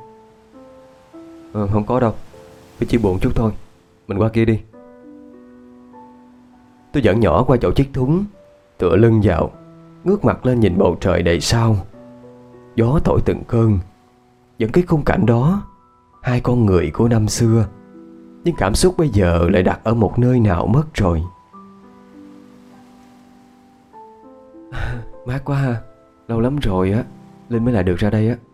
Không có đâu. Huy chỉ buồn chút thôi. Mình qua kia đi. Tôi dẫn nhỏ qua chỗ chiếc thúng, tựa lưng vào, ngước mặt lên nhìn bầu trời đầy sao. Gió thổi từng cơn, những cái khung cảnh đó, hai con người của năm xưa, nhưng cảm xúc bây giờ lại đặt ở một nơi nào mất rồi. Mát quá ha. Lâu lắm rồi á Linh mới lại được ra đây á.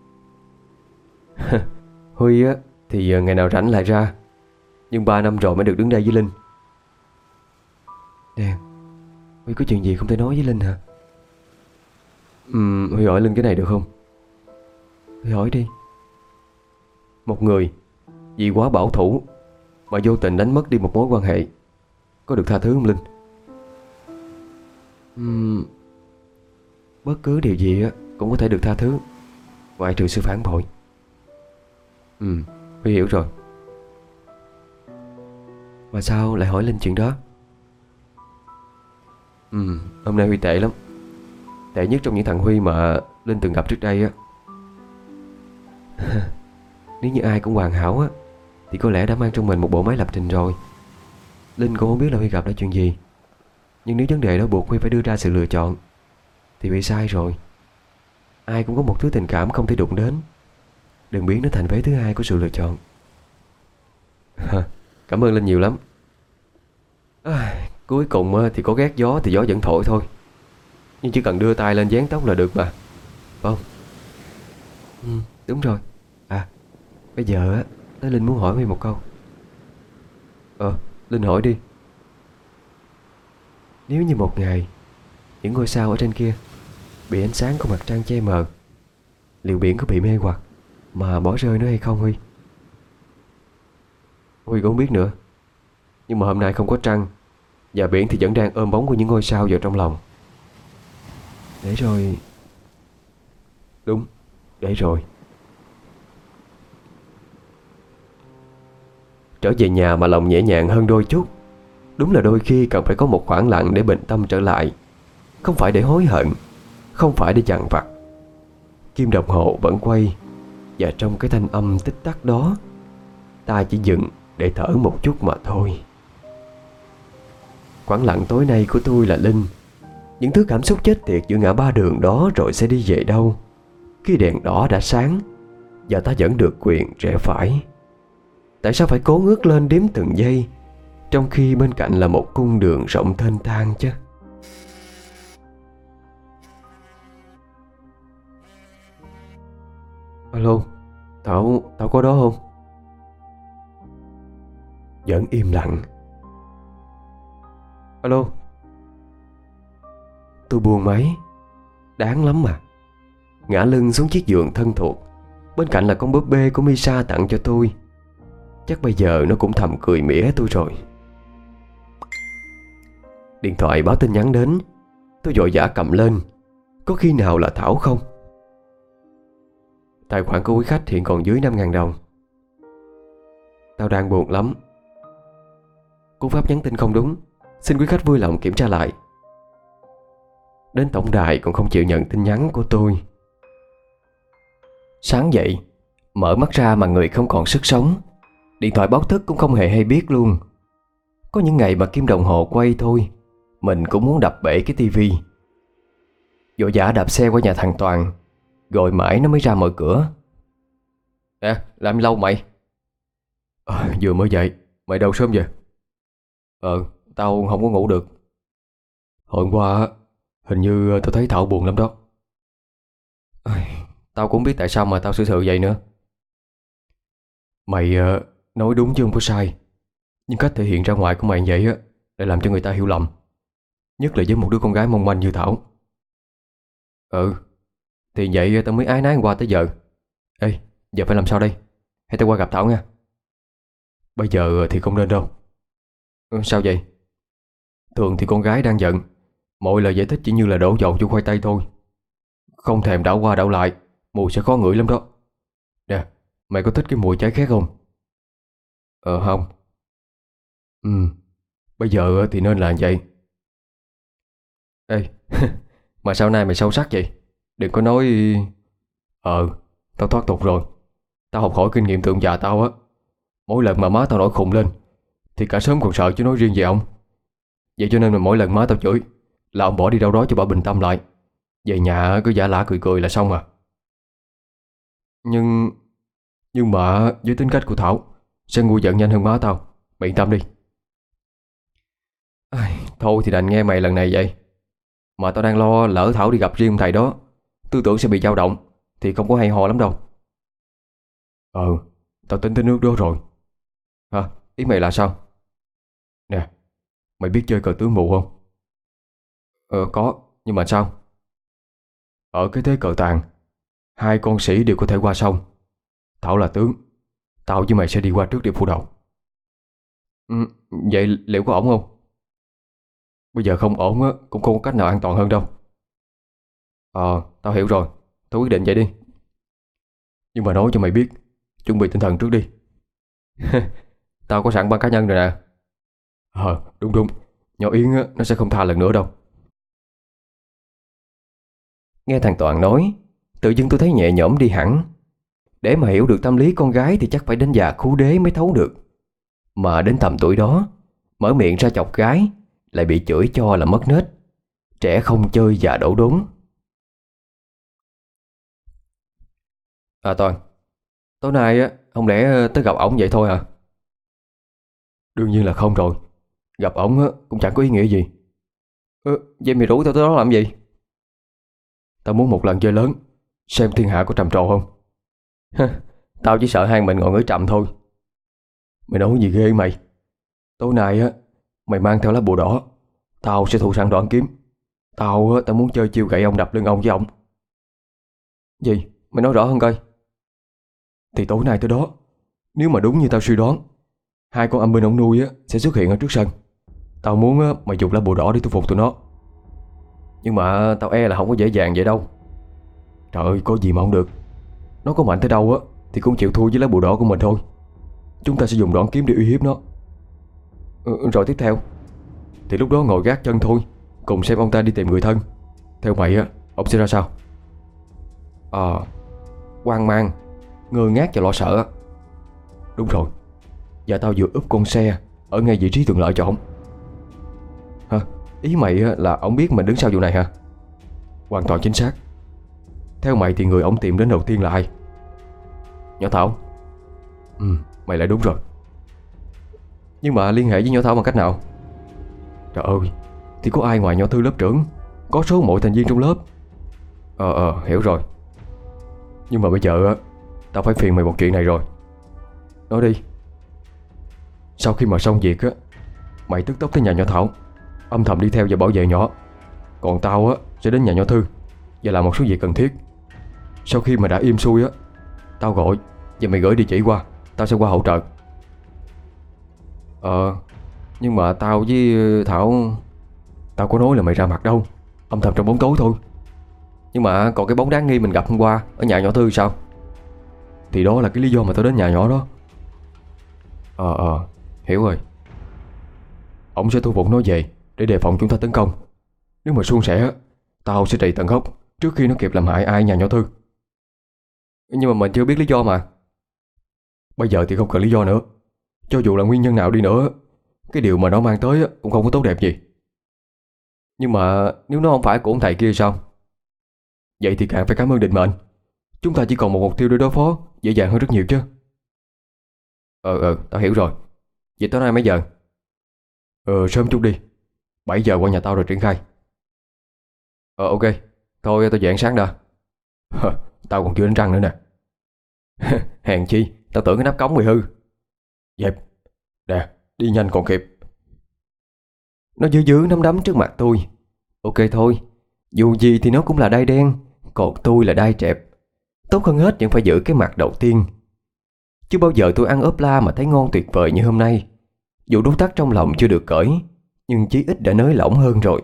Huy á thì ngày nào rảnh lại ra, nhưng 3 năm rồi mới được đứng đây với Linh. Nè, Huy có chuyện gì không thể nói với Linh hả? Huy hỏi Linh cái này được không? Huy hỏi đi. Một người vì quá bảo thủ mà vô tình đánh mất đi một mối quan hệ, có được tha thứ không Linh? Bất cứ điều gì á cũng có thể được tha thứ, ngoại trừ sự phản bội. Huy hiểu rồi. Mà sao lại hỏi Linh chuyện đó? Hôm nay Huy tệ lắm. Tệ nhất trong những thằng Huy mà Linh từng gặp trước đây á. Nếu như ai cũng hoàn hảo á thì có lẽ đã mang trong mình một bộ máy lập trình rồi. Linh cũng không biết là Huy gặp đã chuyện gì, nhưng nếu vấn đề đó buộc Huy phải đưa ra sự lựa chọn thì Huy sai rồi. Ai cũng có một thứ tình cảm không thể đụng đến. Đừng biến nó thành vế thứ hai của sự lựa chọn. Cảm ơn Linh nhiều lắm. Cuối cùng thì có ghét gió thì gió vẫn thổi thôi. Nhưng chỉ cần đưa tay lên dán tóc là được mà, phải không? Đúng rồi. Bây giờ á tới Linh muốn hỏi Huy một câu. Linh hỏi đi. Nếu như một ngày những ngôi sao ở trên kia bị ánh sáng của mặt trăng che mờ, liệu biển có bị mê hoặc mà bỏ rơi nó hay không Huy? Huy cũng không biết nữa. Nhưng mà hôm nay không có trăng, và biển thì vẫn đang ôm bóng của những ngôi sao vào trong lòng. Để rồi. Đúng, để rồi. Trở về nhà mà lòng nhẹ nhàng hơn đôi chút. Đúng là đôi khi cần phải có một khoảng lặng để bình tâm trở lại. Không phải để hối hận, không phải để dằn vặt. Kim đồng hồ vẫn quay, và trong cái thanh âm tích tắc đó, ta chỉ dừng để thở một chút mà thôi. Khoảng lặng tối nay của tôi là Linh. Những thứ cảm xúc chết tiệt giữa ngã ba đường đó rồi sẽ đi về đâu khi đèn đỏ đã sáng và ta vẫn được quyền rẽ phải? Tại sao phải cố ngước lên đếm từng giây, trong khi bên cạnh là một cung đường rộng thênh thang chứ? Alo, Thảo có đó không? Vẫn im lặng. Alo. Tôi buông máy. Đáng lắm mà. Ngã lưng xuống chiếc giường thân thuộc. Bên cạnh là con búp bê của Misa tặng cho tôi. Chắc bây giờ nó cũng thầm cười mỉa tôi rồi. Điện thoại báo tin nhắn đến. Tôi vội vã cầm lên. Có khi nào là Thảo không? Tài khoản của quý khách hiện còn dưới 5.000 đồng. Tao đang buồn lắm. Cú pháp nhắn tin không đúng, xin quý khách vui lòng kiểm tra lại. Đến tổng đài còn không chịu nhận tin nhắn của tôi. Sáng dậy, mở mắt ra mà người không còn sức sống. Điện thoại báo thức cũng không hề hay biết luôn. Có những ngày mà kim đồng hồ quay thôi, mình cũng muốn đập bể cái tivi. Vội vã đạp xe qua nhà thằng Toàn, gọi mãi nó mới ra mở cửa. Nè, làm lâu mày? Vừa mới dậy. Mày đâu sớm vậy? Tao không có ngủ được. Hồi qua hình như tao thấy Thảo buồn lắm đó. Tao cũng biết tại sao mà tao xử sự vậy nữa. Mày nói đúng chứ không có sai. Nhưng cách thể hiện ra ngoài của mày vậy á lại làm cho người ta hiểu lầm. Nhất là với một đứa con gái mong manh như Thảo. Thì vậy tao mới ái nái qua tới giờ. Ê, giờ phải làm sao đây? Hay tao qua gặp Thảo nha? Bây giờ thì không nên đâu. Sao vậy? Thường thì con gái đang giận, mọi lời giải thích chỉ như là đổ dầu cho khoai tây thôi. Không thèm đảo qua đảo lại, mùi sẽ khó ngửi lắm đó. Nè, mày có thích cái mùi trái khét không? Không. Bây giờ thì nên là vậy. Ê, mà sao nay mày sâu sắc vậy? Đừng có nói. Tao thoát tục rồi. Tao học hỏi kinh nghiệm tượng già tao á. Mỗi lần mà má tao nổi khùng lên thì cả xóm còn sợ chứ nói riêng về ông. Vậy cho nên mà mỗi lần má tao chửi là ông bỏ đi đâu đó cho bà bình tâm lại. Về nhà cứ giả lả cười cười là xong à. Nhưng mà với tính cách của Thảo sẽ nguôi giận nhanh hơn má tao. Mày yên tâm đi. Thôi thì đành nghe mày lần này vậy. Mà tao đang lo lỡ Thảo đi gặp riêng ông thầy đó, tư tưởng sẽ bị dao động thì không có hay ho lắm đâu. Tao tính tới nước đó rồi. Hả? Ý mày là sao? Nè, mày biết chơi cờ tướng mù không? Có, nhưng mà sao? Ở cái thế cờ tàn, hai con sĩ đều có thể qua sông. Thảo là tướng, tao với mày sẽ đi qua trước để phủ đầu. Ừ, vậy liệu có ổn không? Bây giờ không ổn á, cũng không có cách nào an toàn hơn đâu. Tao hiểu rồi, tao quyết định vậy đi. Nhưng mà nói cho mày biết, chuẩn bị tinh thần trước đi. Tao có sẵn băng cá nhân rồi nè. Đúng đúng, nhỏ Yến á, nó sẽ không tha lần nữa đâu. Nghe thằng Toàn nói, tự dưng tôi thấy nhẹ nhõm đi hẳn. Để mà hiểu được tâm lý con gái thì chắc phải đến già khú đế mới thấu được. Mà đến tầm tuổi đó, mở miệng ra chọc gái lại bị chửi cho là mất nết. Trẻ không chơi già đổ đốn. Toàn, tối nay á, không lẽ tới gặp ổng vậy thôi hả? Đương nhiên là không rồi. Gặp ổng á, cũng chẳng có ý nghĩa gì. Vậy mày rủ tao tới đó làm gì? Tao muốn một lần chơi lớn, xem thiên hạ có trầm trồ không. Tao chỉ sợ hai mình ngồi ngửi trầm thôi. Mày nói gì ghê mày? Tối nay á, mày mang theo lá bùa đỏ, tao sẽ thủ sẵn đoạn kiếm. Tao muốn chơi chiêu gậy ông đập lưng ông với ông. Gì? Mày nói rõ hơn coi. Thì tối nay tới đó, nếu mà đúng như tao suy đoán, hai con âm binh ông nuôi á sẽ xuất hiện ở trước sân. Tao muốn á, mày dùng lá bùa đỏ để thu phục tụi nó. Nhưng mà tao e là không có dễ dàng vậy đâu. Trời ơi, có gì mà không được. Nó có mạnh tới đâu á thì cũng chịu thua với lá bùa đỏ của mình thôi. Chúng ta sẽ dùng đoạn kiếm để uy hiếp nó. Rồi tiếp theo thì lúc đó ngồi gác chân thôi, cùng xem ông ta đi tìm người thân. Theo mày á, ông sẽ ra sao? Hoang mang, ngơ ngác và lo sợ. Đúng rồi. Và tao vừa úp con xe ở ngay vị trí thuận lợi cho ông. Hả? Ý mày là ông biết mình đứng sau vụ này hả? Hoàn toàn chính xác. Theo mày thì người ông tìm đến đầu tiên là ai? Nhỏ Thảo. Mày lại đúng rồi. Nhưng mà liên hệ với nhỏ Thảo bằng cách nào? Trời ơi, thì có ai ngoài nhỏ Thư lớp trưởng, có số mọi thành viên trong lớp. Hiểu rồi. Nhưng mà bây giờ tao phải phiền mày một chuyện này rồi. Nói đi. Sau khi mà xong việc á, mày tức tốc tới nhà nhỏ Thảo, âm thầm đi theo và bảo vệ nhỏ. Còn tao á sẽ đến nhà nhỏ Thư và làm một số việc cần thiết. Sau khi mà đã im xuôi á, tao gọi và mày gửi địa chỉ qua, tao sẽ qua hỗ trợ. Nhưng mà tao với Thảo, tao có nói là mày ra mặt đâu, âm thầm trong bóng tối thôi. Nhưng mà còn cái bóng đáng nghi mình gặp hôm qua ở nhà nhỏ Thư sao? Thì đó là cái lý do mà tao đến nhà nhỏ đó. Hiểu rồi. Ông sẽ thu phục nó về để đề phòng chúng ta tấn công. Nếu mà suôn sẻ, tao sẽ trị tận gốc trước khi nó kịp làm hại ai nhà nhỏ Thư. Nhưng mà mình chưa biết lý do mà. Bây giờ thì không cần lý do nữa. Cho dù là nguyên nhân nào đi nữa, cái điều mà nó mang tới cũng không có tốt đẹp gì. Nhưng mà nếu nó không phải của ông thầy kia sao? Vậy thì càng phải cảm ơn định mệnh. Chúng ta chỉ còn một mục tiêu để đối phó, dễ dàng hơn rất nhiều chứ. Tao hiểu rồi. Vậy tối nay mấy giờ? Sớm chút đi. 7 giờ qua nhà tao rồi triển khai. Ok. Thôi tao về ăn sáng đã. Tao còn chưa đánh răng nữa nè. Hèn chi, tao tưởng cái nắp cống bị hư. Dẹp. Nè, đi nhanh còn kịp. Nó dứ dứ nắm đấm trước mặt tôi. Ok thôi, dù gì thì nó cũng là đai đen, còn tôi là đai trẹp. Tốt hơn hết vẫn phải giữ cái mặt đầu tiên. Chưa bao giờ tôi ăn ốp la mà thấy ngon tuyệt vời như hôm nay. Dù đốt thắt trong lòng chưa được cởi, nhưng chí ít đã nới lỏng hơn rồi.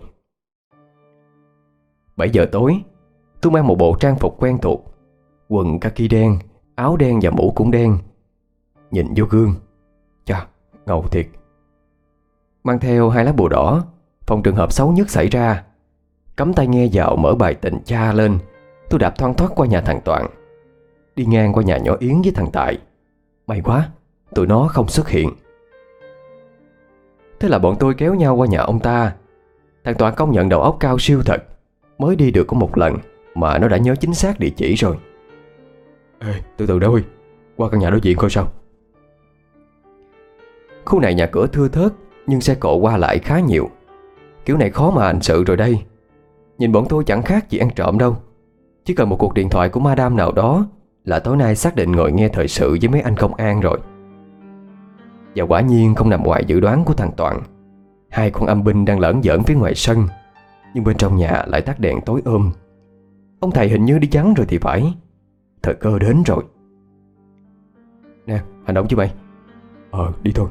7 giờ tối, tôi mang một bộ trang phục quen thuộc, quần kaki đen, áo đen và mũ cũng đen. Nhìn vô gương, chà, ngầu thiệt. Mang theo 2 lá bùa đỏ, phòng trường hợp xấu nhất xảy ra. Cắm tai nghe vào mở bài tình cha lên. Tôi đạp thoăn thoắt qua nhà thằng Toàn, đi ngang qua nhà nhỏ Yến với thằng Tài. May quá, tụi nó không xuất hiện. Thế là bọn tôi kéo nhau qua nhà ông ta. Thằng Toàn công nhận đầu óc cao siêu thật. Mới đi được có một lần mà nó đã nhớ chính xác địa chỉ rồi. Ê, từ từ đã Huy, qua căn nhà đối diện coi sao. Khu này nhà cửa thưa thớt, nhưng xe cộ qua lại khá nhiều. Kiểu này khó mà hành sự rồi đây. Nhìn bọn tôi chẳng khác gì ăn trộm đâu. Chỉ cần một cuộc điện thoại của madam nào đó là tối nay xác định ngồi nghe thời sự với mấy anh công an rồi. Và quả nhiên không nằm ngoài dự đoán của thằng Toàn. Hai con âm binh đang lởn giỡn phía ngoài sân, nhưng bên trong nhà lại tắt đèn tối om. Ông thầy hình như đi vắng rồi thì phải. Thời cơ đến rồi. Nè, hành động chứ mày. Đi thôi.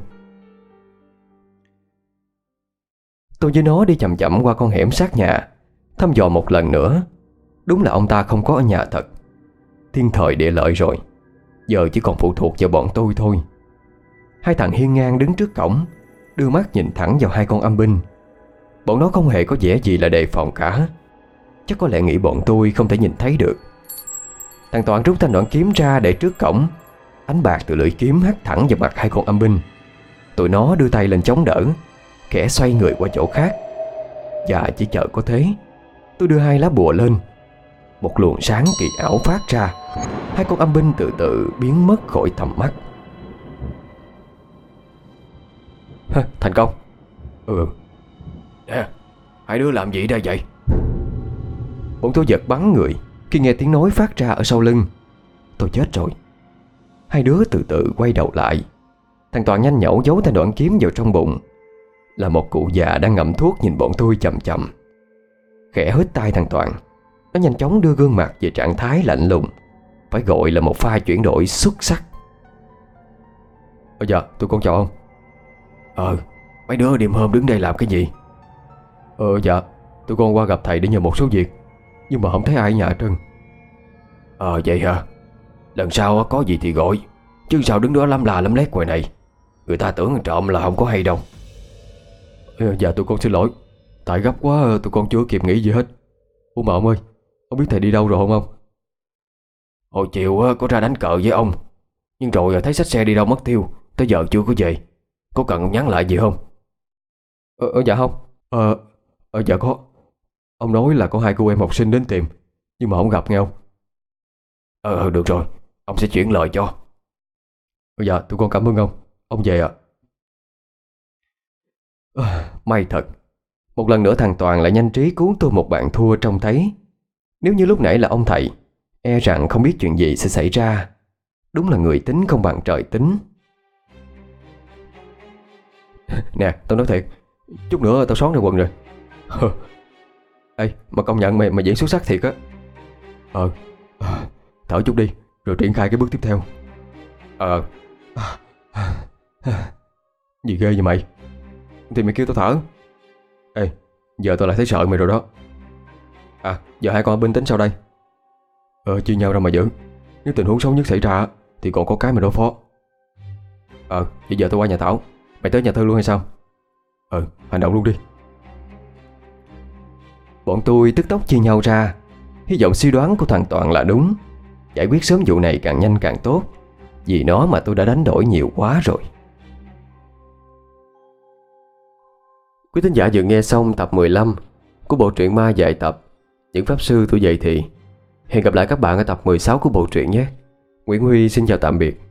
Tôi với nó đi chậm chậm qua con hẻm sát nhà, thăm dò một lần nữa. Đúng là ông ta không có ở nhà thật. Thiên thời địa lợi rồi. Giờ chỉ còn phụ thuộc vào bọn tôi thôi. Hai thằng hiên ngang đứng trước cổng, đưa mắt nhìn thẳng vào hai con âm binh. Bọn nó không hề có vẻ gì là đề phòng cả. Chắc có lẽ nghĩ bọn tôi không thể nhìn thấy được. Thằng Toàn rút thanh đoạn kiếm ra để trước cổng. Ánh bạc từ lưỡi kiếm hắt thẳng vào mặt hai con âm binh. Tụi nó đưa tay lên chống đỡ, khẽ xoay người qua chỗ khác. Và chỉ chờ có thế, tôi đưa hai lá bùa lên. Một luồng sáng kỳ ảo phát ra. Hai con âm binh từ từ biến mất khỏi tầm mắt. Thành công. Nè, hai đứa làm gì đây vậy? Bọn tôi giật bắn người khi nghe tiếng nói phát ra ở sau lưng. Tôi chết rồi. Hai đứa từ từ quay đầu lại. Thằng Toàn nhanh nhẩu giấu thanh đoạn kiếm vào trong bụng. Là một cụ già đang ngậm thuốc nhìn bọn tôi chậm chậm. Khẽ hít tai thằng Toàn, nó nhanh chóng đưa gương mặt về trạng thái lạnh lùng. Phải gọi là một pha chuyển đổi xuất sắc. Dạ, tụi con chào ông. Mấy đứa đêm hôm đứng đây làm cái gì? Dạ, tụi con qua gặp thầy để nhờ một số việc, nhưng mà không thấy ai ở nhà hết trơn. Vậy hả? Lần sau có gì thì gọi, chứ sao đứng đó lăm là lăm lét ngoài này. Người ta tưởng trộm là không có hay đâu. Dạ tụi con xin lỗi. Tại gấp quá tụi con chưa kịp nghĩ gì hết. Ủa mà ông ơi, ông biết thầy đi đâu rồi không ông? Hồi chiều có ra đánh cờ với ông, nhưng rồi thấy xách xe đi đâu mất tiêu, tới giờ chưa có về. Có cần ông nhắn lại gì không? Dạ không. Dạ có. Ông nói là có hai cô em học sinh đến tìm, nhưng mà không gặp nghe ông. Được rồi, ông sẽ chuyển lời cho. Dạ tụi con cảm ơn ông. Ông về ạ. May thật. Một lần nữa thằng Toàn lại nhanh trí cứu tôi một bạn thua trông thấy. Nếu như lúc nãy là ông thầy, e rằng không biết chuyện gì sẽ xảy ra. Đúng là người tính không bằng trời tính. Nè, tao nói thiệt, chút nữa tao xón ra quần rồi. Ê, mà công nhận mày diễn xuất sắc thiệt á. Thở chút đi, rồi triển khai cái bước tiếp theo. Gì ghê vậy mày? Thì mày kêu tao thở. Ê, giờ tao lại thấy sợ mày rồi đó. Giờ hai con ở bên tính sao đây? Chia nhau ra mà giữ. Nếu tình huống xấu nhất xảy ra thì còn có cái mà đối phó. Vậy giờ tao qua nhà Thảo, mày tới nhà Thư luôn hay sao? Hành động luôn đi. Bọn tôi tức tốc chia nhau ra. Hy vọng suy đoán của thằng Toàn là đúng. Giải quyết sớm vụ này càng nhanh càng tốt. Vì nó mà tôi đã đánh đổi nhiều quá rồi. Quý thính giả vừa nghe xong tập 15 của bộ truyện ma dài tập Những Pháp Sư Tuổi Dậy Thì. Hẹn gặp lại các bạn ở tập 16 của bộ truyện nhé. Nguyễn Huy xin chào tạm biệt.